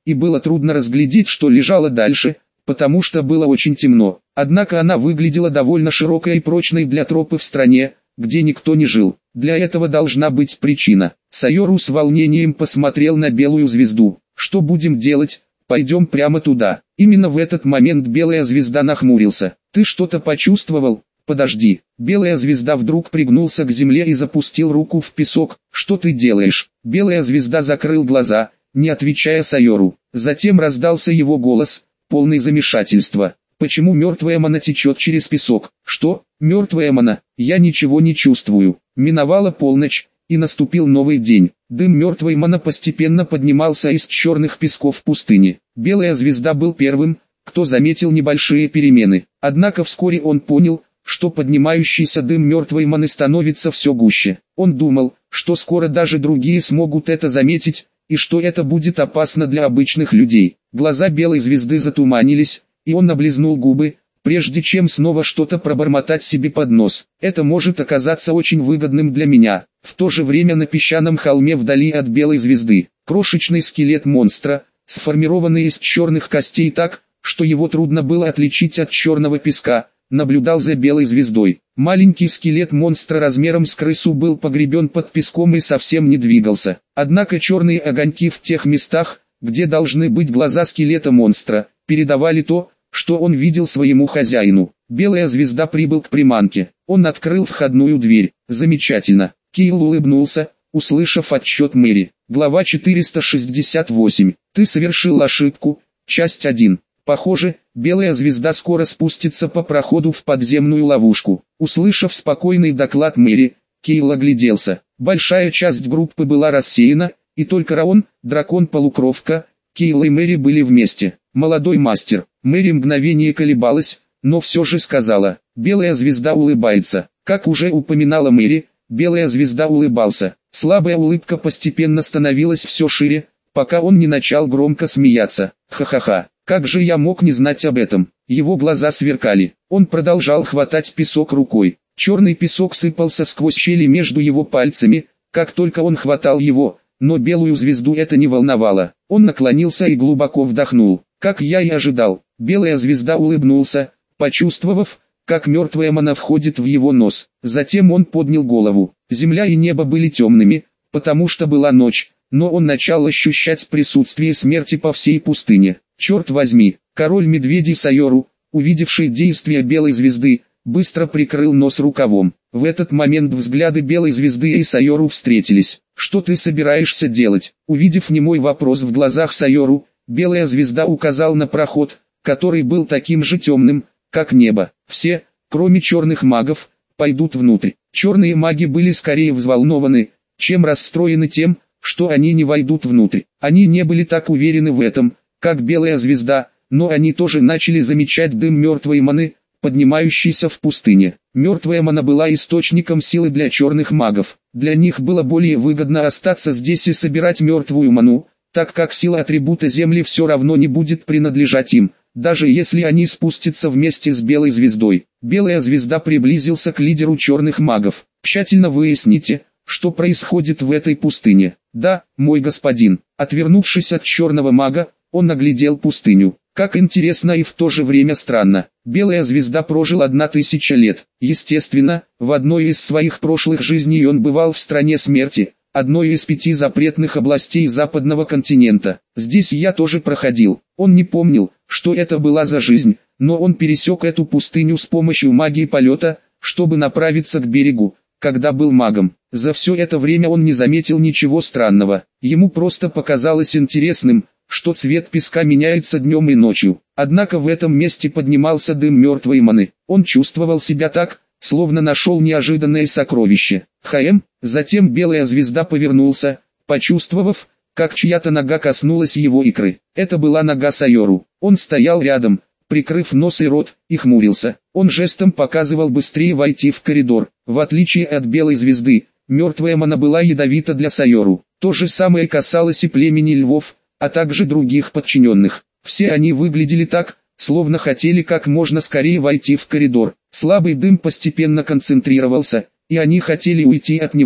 и было трудно разглядеть, что лежало дальше, потому что было очень темно. Однако она выглядела довольно широкой и прочной для тропы в стране, где никто не жил. Для этого должна быть причина. Сайору с волнением посмотрел на белую звезду. «Что будем делать? Пойдем прямо туда». Именно в этот момент белая звезда нахмурился. «Ты что-то почувствовал? Подожди». Белая звезда вдруг пригнулся к земле и запустил руку в песок. «Что ты делаешь?» Белая звезда закрыл глаза, не отвечая Сайору. Затем раздался его голос, полный замешательства. «Почему мертвая мана течет через песок?» «Что? Мертвая мана? Я ничего не чувствую». Миновала полночь, и наступил новый день. Дым мертвой мана постепенно поднимался из черных песков пустыни. Белая звезда был первым, кто заметил небольшие перемены. Однако вскоре он понял, что поднимающийся дым мертвой маны становится все гуще. Он думал, что скоро даже другие смогут это заметить, и что это будет опасно для обычных людей. Глаза белой звезды затуманились, и он облизнул губы, прежде чем снова что-то пробормотать себе под нос. «Это может оказаться очень выгодным для меня». В то же время на песчаном холме вдали от белой звезды, крошечный скелет монстра, сформированный из черных костей так, что его трудно было отличить от черного песка, наблюдал за белой звездой. Маленький скелет монстра размером с крысу был погребен под песком и совсем не двигался. Однако черные огоньки в тех местах, где должны быть глаза скелета монстра, передавали то, что он видел своему хозяину. Белая звезда прибыл к приманке. Он открыл входную дверь. Замечательно. Кейл улыбнулся, услышав отчет Мэри. Глава четыреста шестьдесят восемь. Ты совершил ошибку. Часть один. Похоже, белая звезда скоро спустится по проходу в подземную ловушку. Услышав спокойный доклад Мэри, Кейл огляделся. Большая часть группы была рассеяна, и только Раон, дракон-полукровка, Кейл и Мэри были вместе. Молодой мастер. Мэри мгновение колебалась, но все же сказала: «Белая звезда улыбается». Как уже упоминала Мэри, белая звезда улыбался. Слабая улыбка постепенно становилась все шире, пока он не начал громко смеяться. «Ха-ха-ха, как же я мог не знать об этом?» Его глаза сверкали. Он продолжал хватать песок рукой. Черный песок сыпался сквозь щели между его пальцами, как только он хватал его, но белую звезду это не волновало. Он наклонился и глубоко вдохнул. Как я и ожидал, белая звезда улыбнулся, почувствовав, как мертвая мана входит в его нос. Затем он поднял голову. Земля и небо были темными, потому что была ночь, но он начал ощущать присутствие смерти по всей пустыне. Черт возьми, король медведей Сайору, увидевший действия белой звезды, быстро прикрыл нос рукавом. В этот момент взгляды белой звезды и Сайору встретились. «Что ты собираешься делать?» Увидев немой вопрос в глазах Сайору, белая звезда указал на проход, который был таким же темным, как небо. «Все, кроме черных магов, пойдут внутрь». Черные маги были скорее взволнованы, чем расстроены тем, что они не войдут внутрь. Они не были так уверены в этом, как белая звезда, но они тоже начали замечать дым мертвой маны, поднимающийся в пустыне. Мертвая мана была источником силы для черных магов. Для них было более выгодно остаться здесь и собирать мертвую ману, так как сила атрибута земли все равно не будет принадлежать им, даже если они спустятся вместе с белой звездой. Белая звезда приблизился к лидеру черных магов. «Тщательно выясните, что происходит в этой пустыне». «Да, мой господин». Отвернувшись от черного мага, он оглядел пустыню. Как интересно и в то же время странно. Белая звезда прожил одна тысяча лет. Естественно, в одной из своих прошлых жизней он бывал в стране смерти, одной из пяти запретных областей западного континента. Здесь я тоже проходил. Он не помнил, что это была за жизнь, но он пересек эту пустыню с помощью магии полета, чтобы направиться к берегу, когда был магом. За все это время он не заметил ничего странного. Ему просто показалось интересным, что цвет песка меняется днем и ночью. Однако в этом месте поднимался дым мертвой маны. Он чувствовал себя так, словно нашел неожиданное сокровище. Хаем, затем белая звезда повернулся, почувствовав, как чья-то нога коснулась его икры. Это была нога Сайору. Он стоял рядом, прикрыв нос и рот, и хмурился. Он жестом показывал быстрее войти в коридор. В отличие от белой звезды, мертвая мана была ядовита для Сайору. То же самое касалось и племени львов, а также других подчиненных. Все они выглядели так, словно хотели как можно скорее войти в коридор. Слабый дым постепенно концентрировался, и они хотели уйти от него,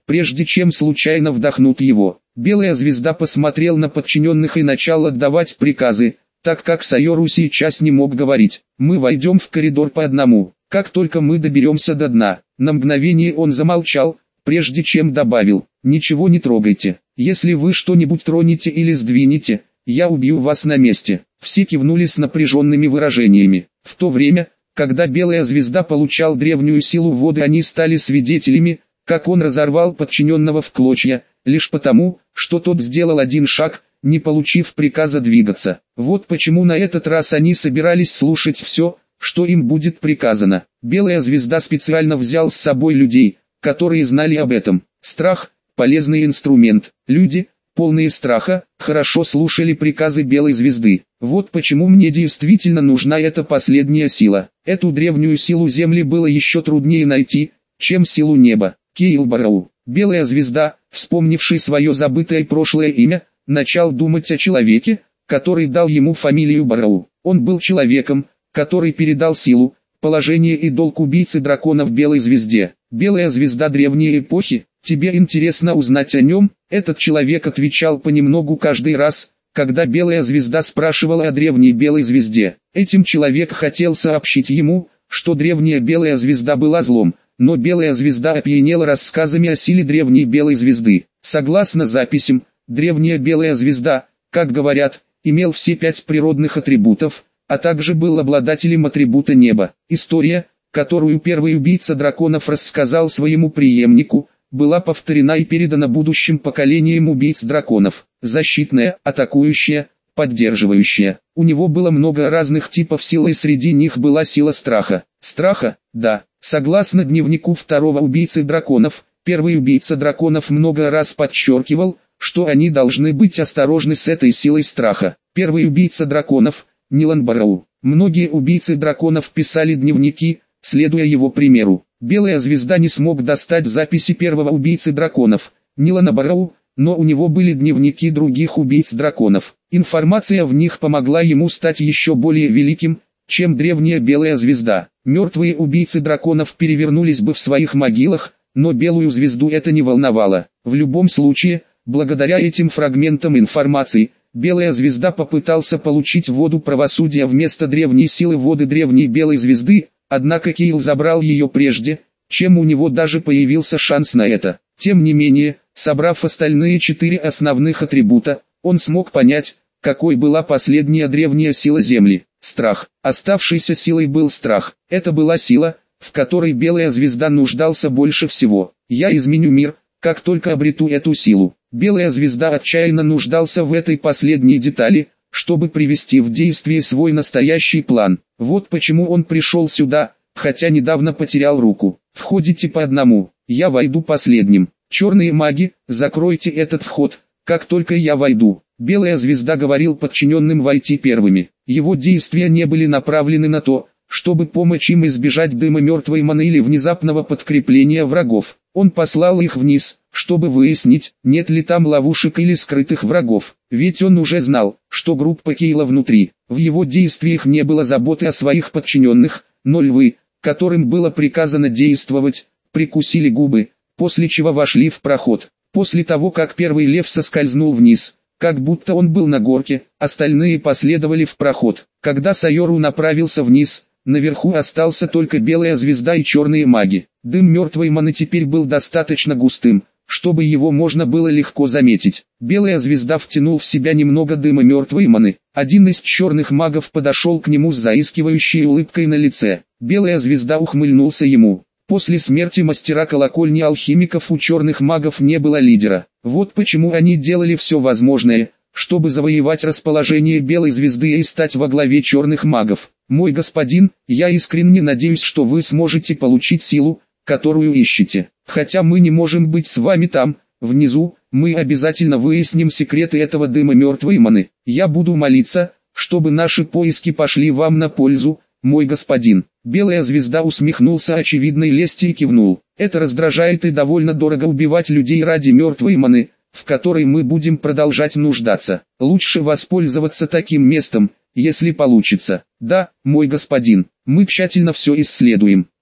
прежде чем случайно вдохнут его. Белая звезда посмотрел на подчиненных и начал отдавать приказы, так как Сайору сейчас не мог говорить. Мы войдем в коридор по одному, как только мы доберемся до дна. На мгновение он замолчал, прежде чем добавил: ничего не трогайте. Если вы что-нибудь тронете или сдвинете, я убью вас на месте. Все кивнули с напряженными выражениями. В то время, когда Белая звезда получал древнюю силу воды, они стали свидетелями, как он разорвал подчиненного в клочья, лишь потому, что тот сделал один шаг, не получив приказа двигаться. Вот почему на этот раз они собирались слушать все, что им будет приказано. Белая звезда специально взял с собой людей, которые знали об этом. Страх – полезный инструмент. Люди, полные страха, хорошо слушали приказы Белой звезды. Вот почему мне действительно нужна эта последняя сила. Эту древнюю силу Земли было еще труднее найти, чем силу неба. Кейл Барроу. Белая звезда, вспомнивший свое забытое прошлое имя, начал думать о человеке, который дал ему фамилию Барроу. Он был человеком, который передал силу, положение и долг убийцы драконов Белой звезде. Белая звезда древней эпохи, тебе интересно узнать о нем? Этот человек отвечал понемногу каждый раз, когда Белая звезда спрашивала о древней Белой звезде. Этим человек хотел сообщить ему, что древняя Белая звезда была злом, но Белая звезда опьянела рассказами о силе древней Белой звезды. Согласно записям, древняя Белая звезда, как говорят, имел все пять природных атрибутов, а также был обладателем атрибута неба. История, которую первый убийца драконов рассказал своему преемнику, была повторена и передана будущим поколениям убийц драконов. Защитная, атакующая, поддерживающая. У него было много разных типов силы, и среди них была сила страха. Страха, да. Согласно дневнику второго убийцы драконов, первый убийца драконов много раз подчеркивал, что они должны быть осторожны с этой силой страха. Первый убийца драконов, Нилан Барроу. Многие убийцы драконов писали дневники, следуя его примеру. Белая звезда не смог достать записи первого убийцы драконов, Нилана Барроу, но у него были дневники других убийц драконов. Информация в них помогла ему стать еще более великим, чем древняя Белая звезда. Мертвые убийцы драконов перевернулись бы в своих могилах, но Белую звезду это не волновало. В любом случае, благодаря этим фрагментам информации, Белая звезда попытался получить воду правосудия вместо древней силы воды древней Белой звезды, однако Кейл забрал ее прежде, чем у него даже появился шанс на это. Тем не менее, собрав остальные четыре основных атрибута, он смог понять, какой была последняя древняя сила Земли. Страх. Оставшейся силой был страх. Это была сила, в которой Белая звезда нуждался больше всего. Я изменю мир, как только обрету эту силу. Белая звезда отчаянно нуждался в этой последней детали, чтобы привести в действие свой настоящий план. Вот почему он пришел сюда, хотя недавно потерял руку. Входите по одному, я войду последним. Черные маги, закройте этот вход, как только я войду. Белая звезда говорил подчиненным войти первыми. Его действия не были направлены на то, чтобы помочь им избежать дыма мертвой маны или внезапного подкрепления врагов. Он послал их вниз, чтобы выяснить, нет ли там ловушек или скрытых врагов. Ведь он уже знал, что группа Кейла внутри. В его действиях не было заботы о своих подчиненных, но львы, которым было приказано действовать, прикусили губы, после чего вошли в проход. После того, как первый лев соскользнул вниз, как будто он был на горке, остальные последовали в проход. Когда Сайору направился вниз, наверху остался только Белая звезда и черные маги. Дым мертвой маны теперь был достаточно густым, чтобы его можно было легко заметить. Белая звезда втянул в себя немного дыма мертвой маны. Один из черных магов подошел к нему с заискивающей улыбкой на лице. Белая звезда ухмыльнулся ему. После смерти мастера колокольни алхимиков у черных магов не было лидера. Вот почему они делали все возможное, чтобы завоевать расположение Белой звезды и стать во главе черных магов. Мой господин, я искренне надеюсь, что вы сможете получить силу, которую ищете. Хотя мы не можем быть с вами там, внизу, мы обязательно выясним секреты этого дыма мертвой маны. Я буду молиться, чтобы наши поиски пошли вам на пользу, мой господин. Белая звезда усмехнулся очевидной лести и кивнул. Это раздражает и довольно дорого убивать людей ради мертвой маны, в которой мы будем продолжать нуждаться. Лучше воспользоваться таким местом, если получится. Да, мой господин, мы тщательно все исследуем.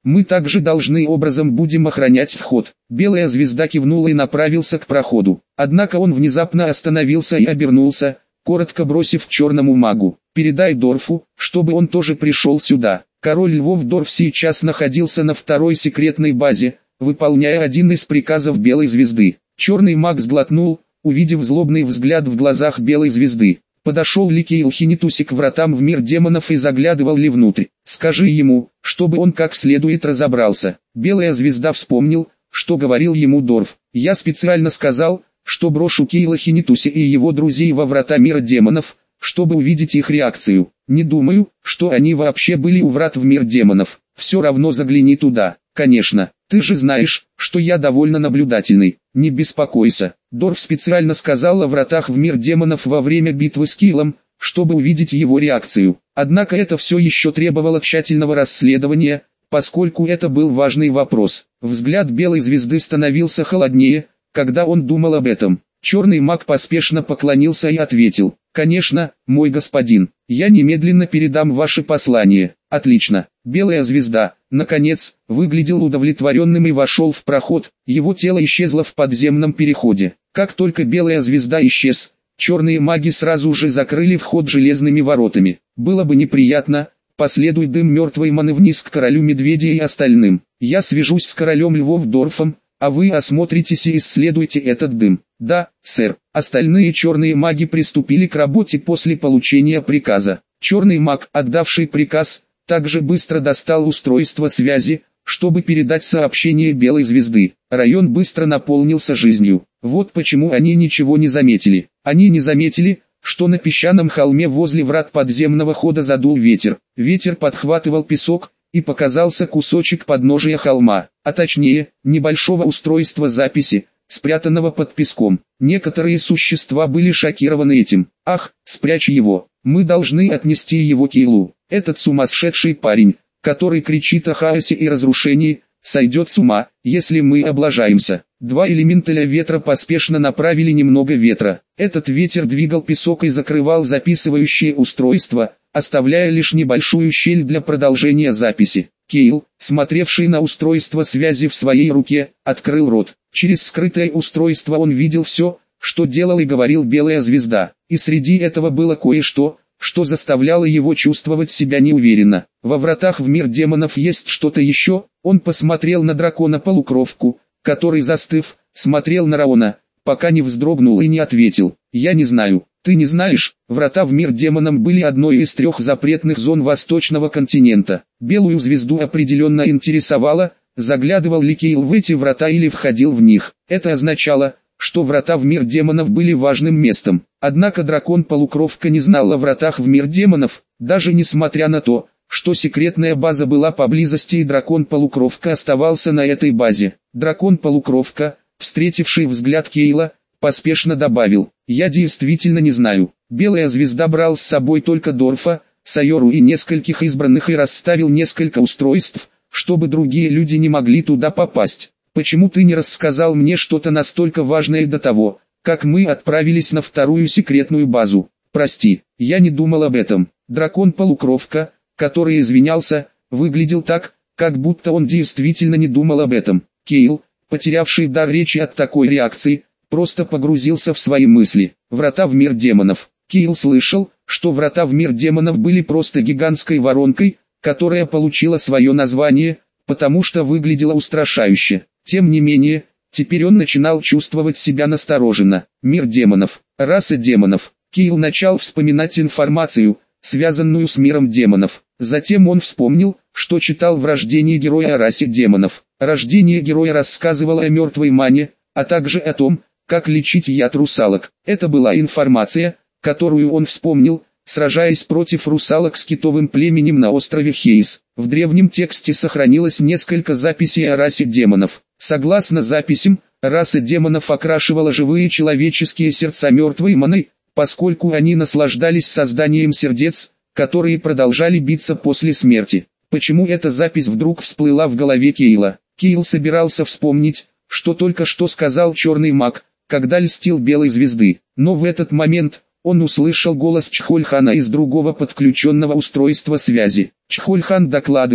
Мы также должны образом будем охранять вход. Белая звезда кивнула и направился к проходу. Однако он внезапно остановился и обернулся, коротко бросив черному магу: «Передай Дорфу, чтобы он тоже пришел сюда». Король Львов Дорф сейчас находился на второй секретной базе, выполняя один из приказов Белой Звезды. Черный маг сглотнул, увидев злобный взгляд в глазах Белой Звезды. Подошел ли Кейл Хинитуси к вратам в мир демонов и заглядывал ли внутрь? «Скажи ему, чтобы он как следует разобрался». Белая Звезда вспомнил, что говорил ему Дорф. «Я специально сказал, что брошу Кейла Хинитуси и его друзей во врата мира демонов, чтобы увидеть их реакцию. Не думаю, что они вообще были у врат в мир демонов. Все равно загляни туда. Конечно, ты же знаешь, что я довольно наблюдательный. Не беспокойся». Дорф специально сказал о вратах в мир демонов во время битвы с Кейлом, чтобы увидеть его реакцию. Однако это все еще требовало тщательного расследования, поскольку это был важный вопрос. Взгляд Белой Звезды становился холоднее, когда он думал об этом. Черный маг поспешно поклонился и ответил: «Конечно, мой господин, я немедленно передам ваше послание». «Отлично». Белая Звезда, наконец, выглядел удовлетворенным и вошел в проход, его тело исчезло в подземном переходе. Как только Белая Звезда исчез, черные маги сразу же закрыли вход железными воротами. Было бы неприятно, последуй дым мертвой маны вниз к королю Медведя и остальным. Я свяжусь с королем Львов Дорфом, а вы осмотритесь и исследуйте этот дым. Да, сэр. Остальные черные маги приступили к работе после получения приказа. Черный маг, отдавший приказ, также быстро достал устройство связи, чтобы передать сообщение Белой Звезды. Район быстро наполнился жизнью. Вот почему они ничего не заметили. Они не заметили, что на песчаном холме возле врат подземного хода задул ветер. Ветер подхватывал песок, и показался кусочек подножия холма, а точнее, небольшого устройства записи, спрятанного под песком. Некоторые существа были шокированы этим. «Ах, спрячь его, мы должны отнести его Кейлу. Этот сумасшедший парень, который кричит о хаосе и разрушении, сойдет с ума, если мы облажаемся». Два элементаля ветра поспешно направили немного ветра. Этот ветер двигал песок и закрывал записывающее устройство, оставляя лишь небольшую щель для продолжения записи. Кейл, смотревший на устройство связи в своей руке, открыл рот. Через скрытое устройство он видел все, что делал и говорил Белая Звезда. И среди этого было кое-что, что заставляло его чувствовать себя неуверенно. Во вратах в мир демонов есть что-то еще. Он посмотрел на дракона-полукровку, который, застыв, смотрел на Раона, пока не вздрогнул и не ответил. «Я не знаю». «Ты не знаешь?» Врата в мир демонам были одной из трех запретных зон Восточного континента. Белую Звезду определенно интересовало, заглядывал ли Кейл в эти врата или входил в них. Это означало, что врата в мир демонов были важным местом. Однако дракон-полукровка не знал о вратах в мир демонов, даже несмотря на то, что секретная база была поблизости и дракон-полукровка оставался на этой базе. Дракон-полукровка, встретивший взгляд Кейла, поспешно добавил: «Я действительно не знаю». Белая Звезда брал с собой только Дорфа, Сайору и нескольких избранных и расставил несколько устройств, чтобы другие люди не могли туда попасть. «Почему ты не рассказал мне что-то настолько важное до того, как мы отправились на вторую секретную базу?» «Прости, я не думал об этом». Дракон-полукровка, который извинялся, выглядел так, как будто он действительно не думал об этом. Кейл, потерявший дар речи от такой реакции, просто погрузился в свои мысли. Врата в мир демонов. Кейл слышал, что врата в мир демонов были просто гигантской воронкой, которая получила свое название, потому что выглядела устрашающе. Тем не менее, теперь он начинал чувствовать себя настороженно. Мир демонов, раса демонов. Кейл начал вспоминать информацию, связанную с миром демонов. Затем он вспомнил, что читал в «Рождении героя» о расе демонов. «Рождение героя» рассказывало о мертвой мане, а также о том, как лечить яд русалок. Это была информация, которую он вспомнил, сражаясь против русалок с китовым племенем на острове Хейс. В древнем тексте сохранилось несколько записей о расе демонов. Согласно записям, раса демонов окрашивала живые человеческие сердца мертвой маной, поскольку они наслаждались созданием сердец, которые продолжали биться после смерти. Почему эта запись вдруг всплыла в голове Кейла? Кейл собирался вспомнить, что только что сказал черный маг, когда льстил Белой Звезды. Но в этот момент он услышал голос Чхольхана из другого подключенного устройства связи. Чхольхан докладывал,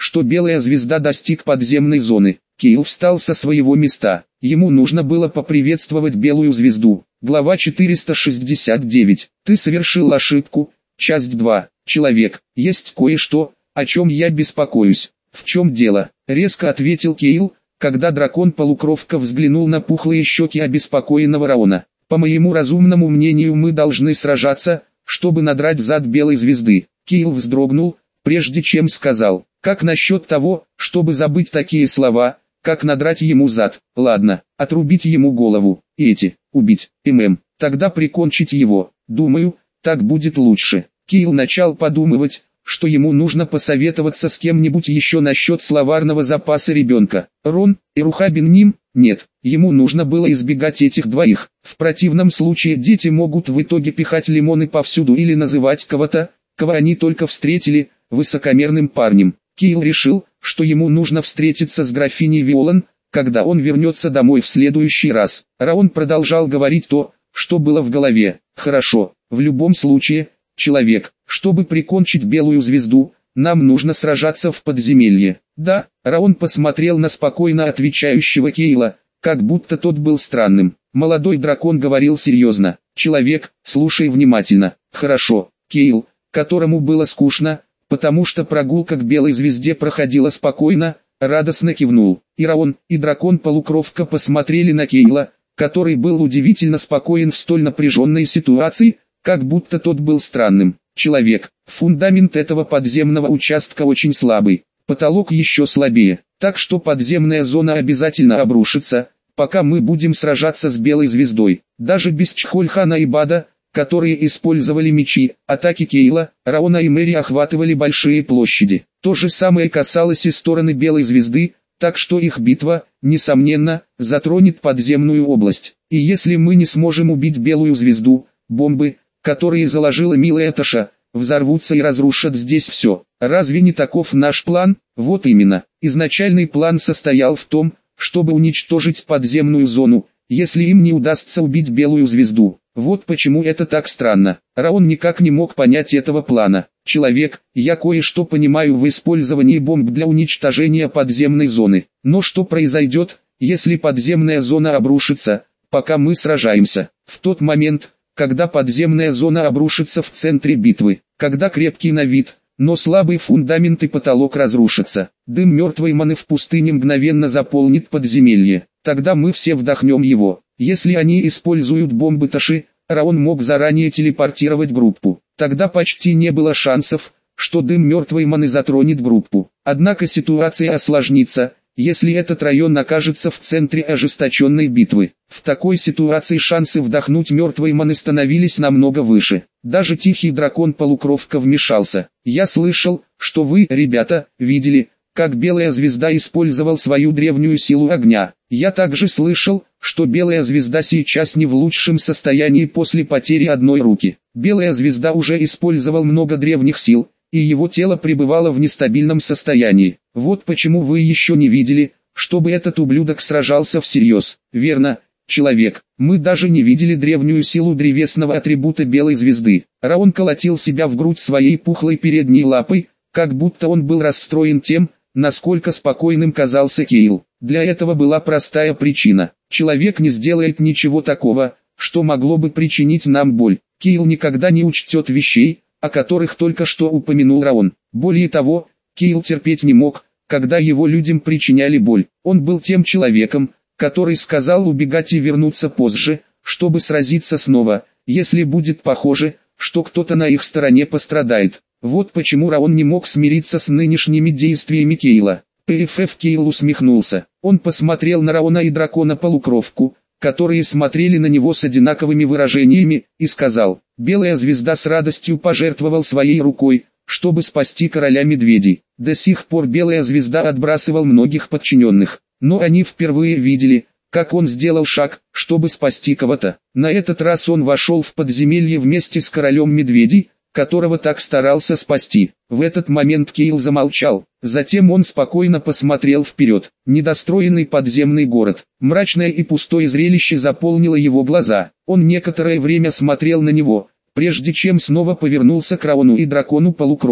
что белая звезда достиг подземной зоны. Кейл встал со своего места. Ему нужно было поприветствовать белую звезду. Глава четыреста шестьдесят девять. Ты совершил ошибку. Часть два. Человек, есть кое-что, о чем я беспокоюсь. В чем дело? Резко ответил Кейл, когда дракон-полукровка взглянул на пухлые щеки обеспокоенного Раона. По моему разумному мнению, мы должны сражаться, чтобы надрать зад белой звезды. Кейл вздрогнул, прежде чем сказал: как насчет того, чтобы забыть такие слова, как надрать ему зад? Ладно, отрубить ему голову, и эти, убить, ММ, тогда прикончить его. Думаю, так будет лучше. Кейл начал подумывать, что ему нужно посоветоваться с кем-нибудь еще насчет словарного запаса ребенка. Рон и Рухабин Ним? Нет, ему нужно было избегать этих двоих. В противном случае дети могут в итоге пихать лимоны повсюду или называть кого-то, кого они только встретили, высокомерным парнем. Кейл решил, что ему нужно встретиться с графиней Виолан, когда он вернется домой в следующий раз. Раон продолжал говорить то, что было в голове. Хорошо, в любом случае, человек, чтобы прикончить белую звезду, нам нужно сражаться в подземелье. Да, Раон посмотрел на спокойно отвечающего Кейла, как будто тот был странным. Молодой дракон говорил серьезно. Человек, слушай внимательно. Хорошо, Кейл, которому было скучно, потому что прогулка к белой звезде проходила спокойно, радостно кивнул. И Раон, и дракон-полукровка посмотрели на Кейла, который был удивительно спокоен в столь напряженной ситуации, как будто тот был странным. Человек, фундамент этого подземного участка очень слабый, потолок еще слабее, так что подземная зона обязательно обрушится, пока мы будем сражаться с белой звездой. Даже без Чхольхана и Бада, которые использовали мечи, атаки Кейла, Раона и Мэри охватывали большие площади. То же самое касалось и стороны белой звезды, так что их битва, несомненно, затронет подземную область. И если мы не сможем убить белую звезду, бомбы, которые заложила милая Таша, взорвутся и разрушат здесь все. Разве не таков наш план? Вот именно. Изначальный план состоял в том, чтобы уничтожить подземную зону, если им не удастся убить белую звезду. Вот почему это так странно. Раон никак не мог понять этого плана. Человек, я кое-что понимаю в использовании бомб для уничтожения подземной зоны. Но что произойдет, если подземная зона обрушится, пока мы сражаемся? В тот момент, когда подземная зона обрушится в центре битвы, когда крепкий на вид, но слабый фундамент и потолок разрушатся, дым мертвой маны в пустыне мгновенно заполнит подземелье, тогда мы все вдохнем его. Если они используют бомбы Таши, Раон мог заранее телепортировать группу, тогда почти не было шансов, что дым мертвой маны затронет группу. Однако ситуация осложнится, если этот район окажется в центре ожесточенной битвы. В такой ситуации шансы вдохнуть мертвой маны становились намного выше. Даже тихий дракон-полукровка вмешался. Я слышал, что вы, ребята, видели, как белая звезда использовал свою древнюю силу огня. Я также слышал, что белая звезда сейчас не в лучшем состоянии после потери одной руки. Белая звезда уже использовал много древних сил, и его тело пребывало в нестабильном состоянии. Вот почему вы еще не видели, чтобы этот ублюдок сражался всерьез. Верно, человек, мы даже не видели древнюю силу древесного атрибута белой звезды. Раон колотил себя в грудь своей пухлой передней лапой, как будто он был расстроен тем, насколько спокойным казался Кейл. Для этого была простая причина. Человек не сделает ничего такого, что могло бы причинить нам боль. Кейл никогда не учтет вещей, о которых только что упомянул Раон. Более того, Кейл терпеть не мог, когда его людям причиняли боль. Он был тем человеком, который сказал убегать и вернуться позже, чтобы сразиться снова, если будет похоже, что кто-то на их стороне пострадает. Вот почему Раон не мог смириться с нынешними действиями Кейла. ПФФ Кейл усмехнулся. Он посмотрел на Раона и дракона-полукровку, которые смотрели на него с одинаковыми выражениями, и сказал: «Белая звезда с радостью пожертвовал своей рукой, чтобы спасти короля медведей». До сих пор Белая звезда отбрасывал многих подчиненных, но они впервые видели, как он сделал шаг, чтобы спасти кого-то. На этот раз он вошел в подземелье вместе с королем медведей, которого так старался спасти. В этот момент Кейл замолчал, затем он спокойно посмотрел вперед. Недостроенный подземный город, мрачное и пустое зрелище заполнило его глаза. Он некоторое время смотрел на него, прежде чем снова повернулся к Раону и дракону-полукровке.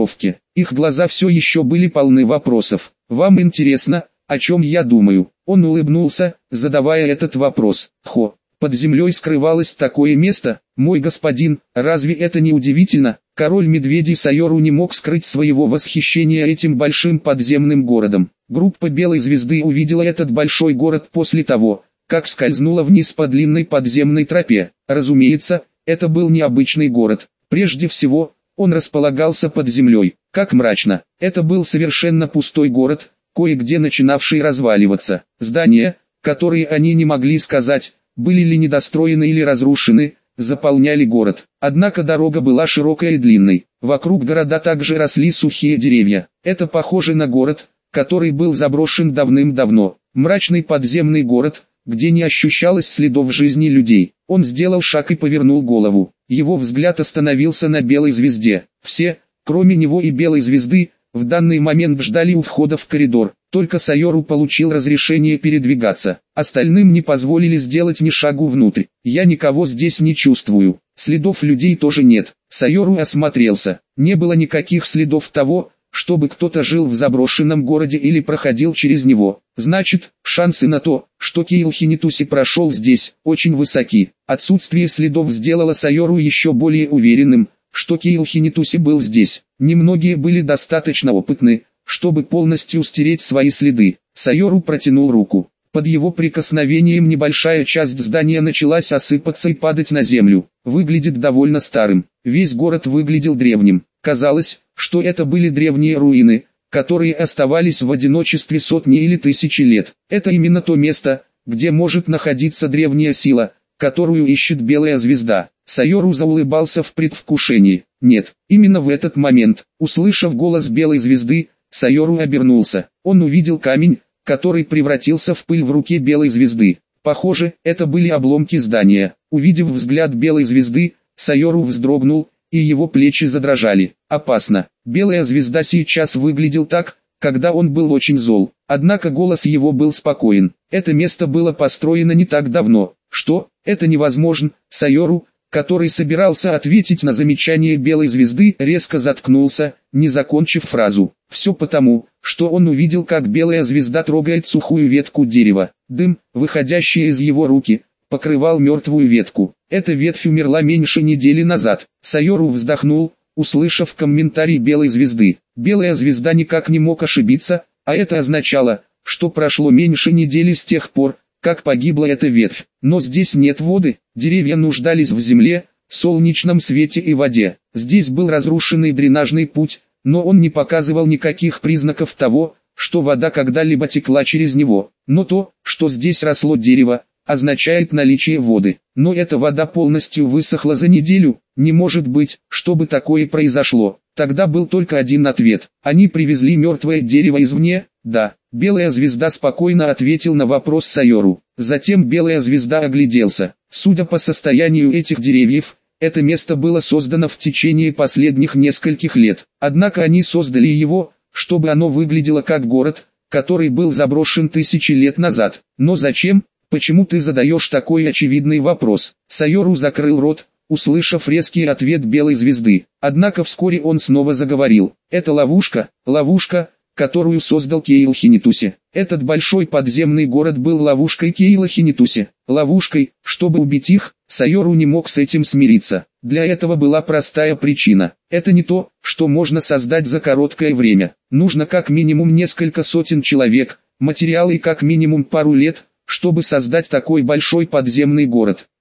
Их глаза все еще были полны вопросов. «Вам интересно, о чем я думаю?» Он улыбнулся, задавая этот вопрос. «Хо, под землей скрывалось такое место, мой господин, разве это не удивительно?» Король медведей Сайору не мог скрыть своего восхищения этим большим подземным городом. Группа Белой Звезды увидела этот большой город после того, как скользнула вниз по длинной подземной тропе. Разумеется, это был необычный город. Прежде всего, он располагался под землей. Как мрачно. Это был совершенно пустой город, кое-где начинавший разваливаться. Здания, которые они не могли сказать, были ли недостроены или разрушены, заполняли город. Однако дорога была широкой и длинной. Вокруг города также росли сухие деревья. Это похоже на город, который был заброшен давным-давно. Мрачный подземный город, где не ощущалось следов жизни людей. Он сделал шаг и повернул голову. Его взгляд остановился на Белой Звезде. Все, кроме него и Белой Звезды, в данный момент ждали у входа в коридор. Только Сайору получил разрешение передвигаться. Остальным не позволили сделать ни шагу внутрь. «Я никого здесь не чувствую. Следов людей тоже нет». Сайору осмотрелся. Не было никаких следов того, чтобы кто-то жил в заброшенном городе или проходил через него. Значит, шансы на то, что Кейл Хинитуси прошел здесь, очень высоки. Отсутствие следов сделало Сайору еще более уверенным, что Кейл Хинитуси был здесь. Немногие были достаточно опытны, чтобы полностью стереть свои следы. Сайору протянул руку. Под его прикосновением небольшая часть здания началась осыпаться и падать на землю. Выглядит довольно старым. Весь город выглядел древним. Казалось, что это были древние руины, которые оставались в одиночестве сотни или тысячи лет. Это именно то место, где может находиться древняя сила, которую ищет Белая Звезда. Сайору заулыбался в предвкушении. Нет, именно в этот момент, услышав голос Белой Звезды, Сайору обернулся. Он увидел камень, который превратился в пыль в руке Белой Звезды. Похоже, это были обломки здания. Увидев взгляд Белой Звезды, Сайору вздрогнул, и его плечи задрожали. Опасно. Белая Звезда сейчас выглядел так, когда он был очень зол. Однако голос его был спокоен. Это место было построено не так давно. Что? Это невозможно. Сайору, который собирался ответить на замечание Белой Звезды, резко заткнулся, не закончив фразу. Все потому, что он увидел, как Белая Звезда трогает сухую ветку дерева. Дым, выходящий из его руки, покрывал мертвую ветку. Эта ветвь умерла меньше недели назад. Сайору вздохнул, услышав комментарий Белой Звезды. Белая Звезда никак не мог ошибиться, а это означало, что прошло меньше недели с тех пор, как погибла эта ветвь. Но здесь нет воды, деревья нуждались в земле, солнечном свете и воде. Здесь был разрушенный дренажный путь, но он не показывал никаких признаков того, что вода когда-либо текла через него. Но то, что здесь росло дерево, означает наличие воды. Но эта вода полностью высохла за неделю. Не может быть, чтобы такое произошло. Тогда был только один ответ. Они привезли мертвое дерево извне? Да. Белая Звезда спокойно ответил на вопрос Сайору. Затем Белая Звезда огляделся. Судя по состоянию этих деревьев, это место было создано в течение последних нескольких лет. Однако они создали его, чтобы оно выглядело как город, который был заброшен тысячи лет назад. Но зачем? Почему ты задаешь такой очевидный вопрос? Сайору закрыл рот, услышав резкий ответ Белой Звезды. Однако вскоре он снова заговорил. Это ловушка, ловушка, которую создал Кейл Хинитуси. Этот большой подземный город был ловушкой Кейла Хинитуси. Ловушкой, чтобы убить их. Сайору не мог с этим смириться. Для этого была простая причина. Это не то, что можно создать за короткое время. Нужно как минимум несколько сотен человек, материалы и как минимум пару лет, чтобы создать такой большой подземный город.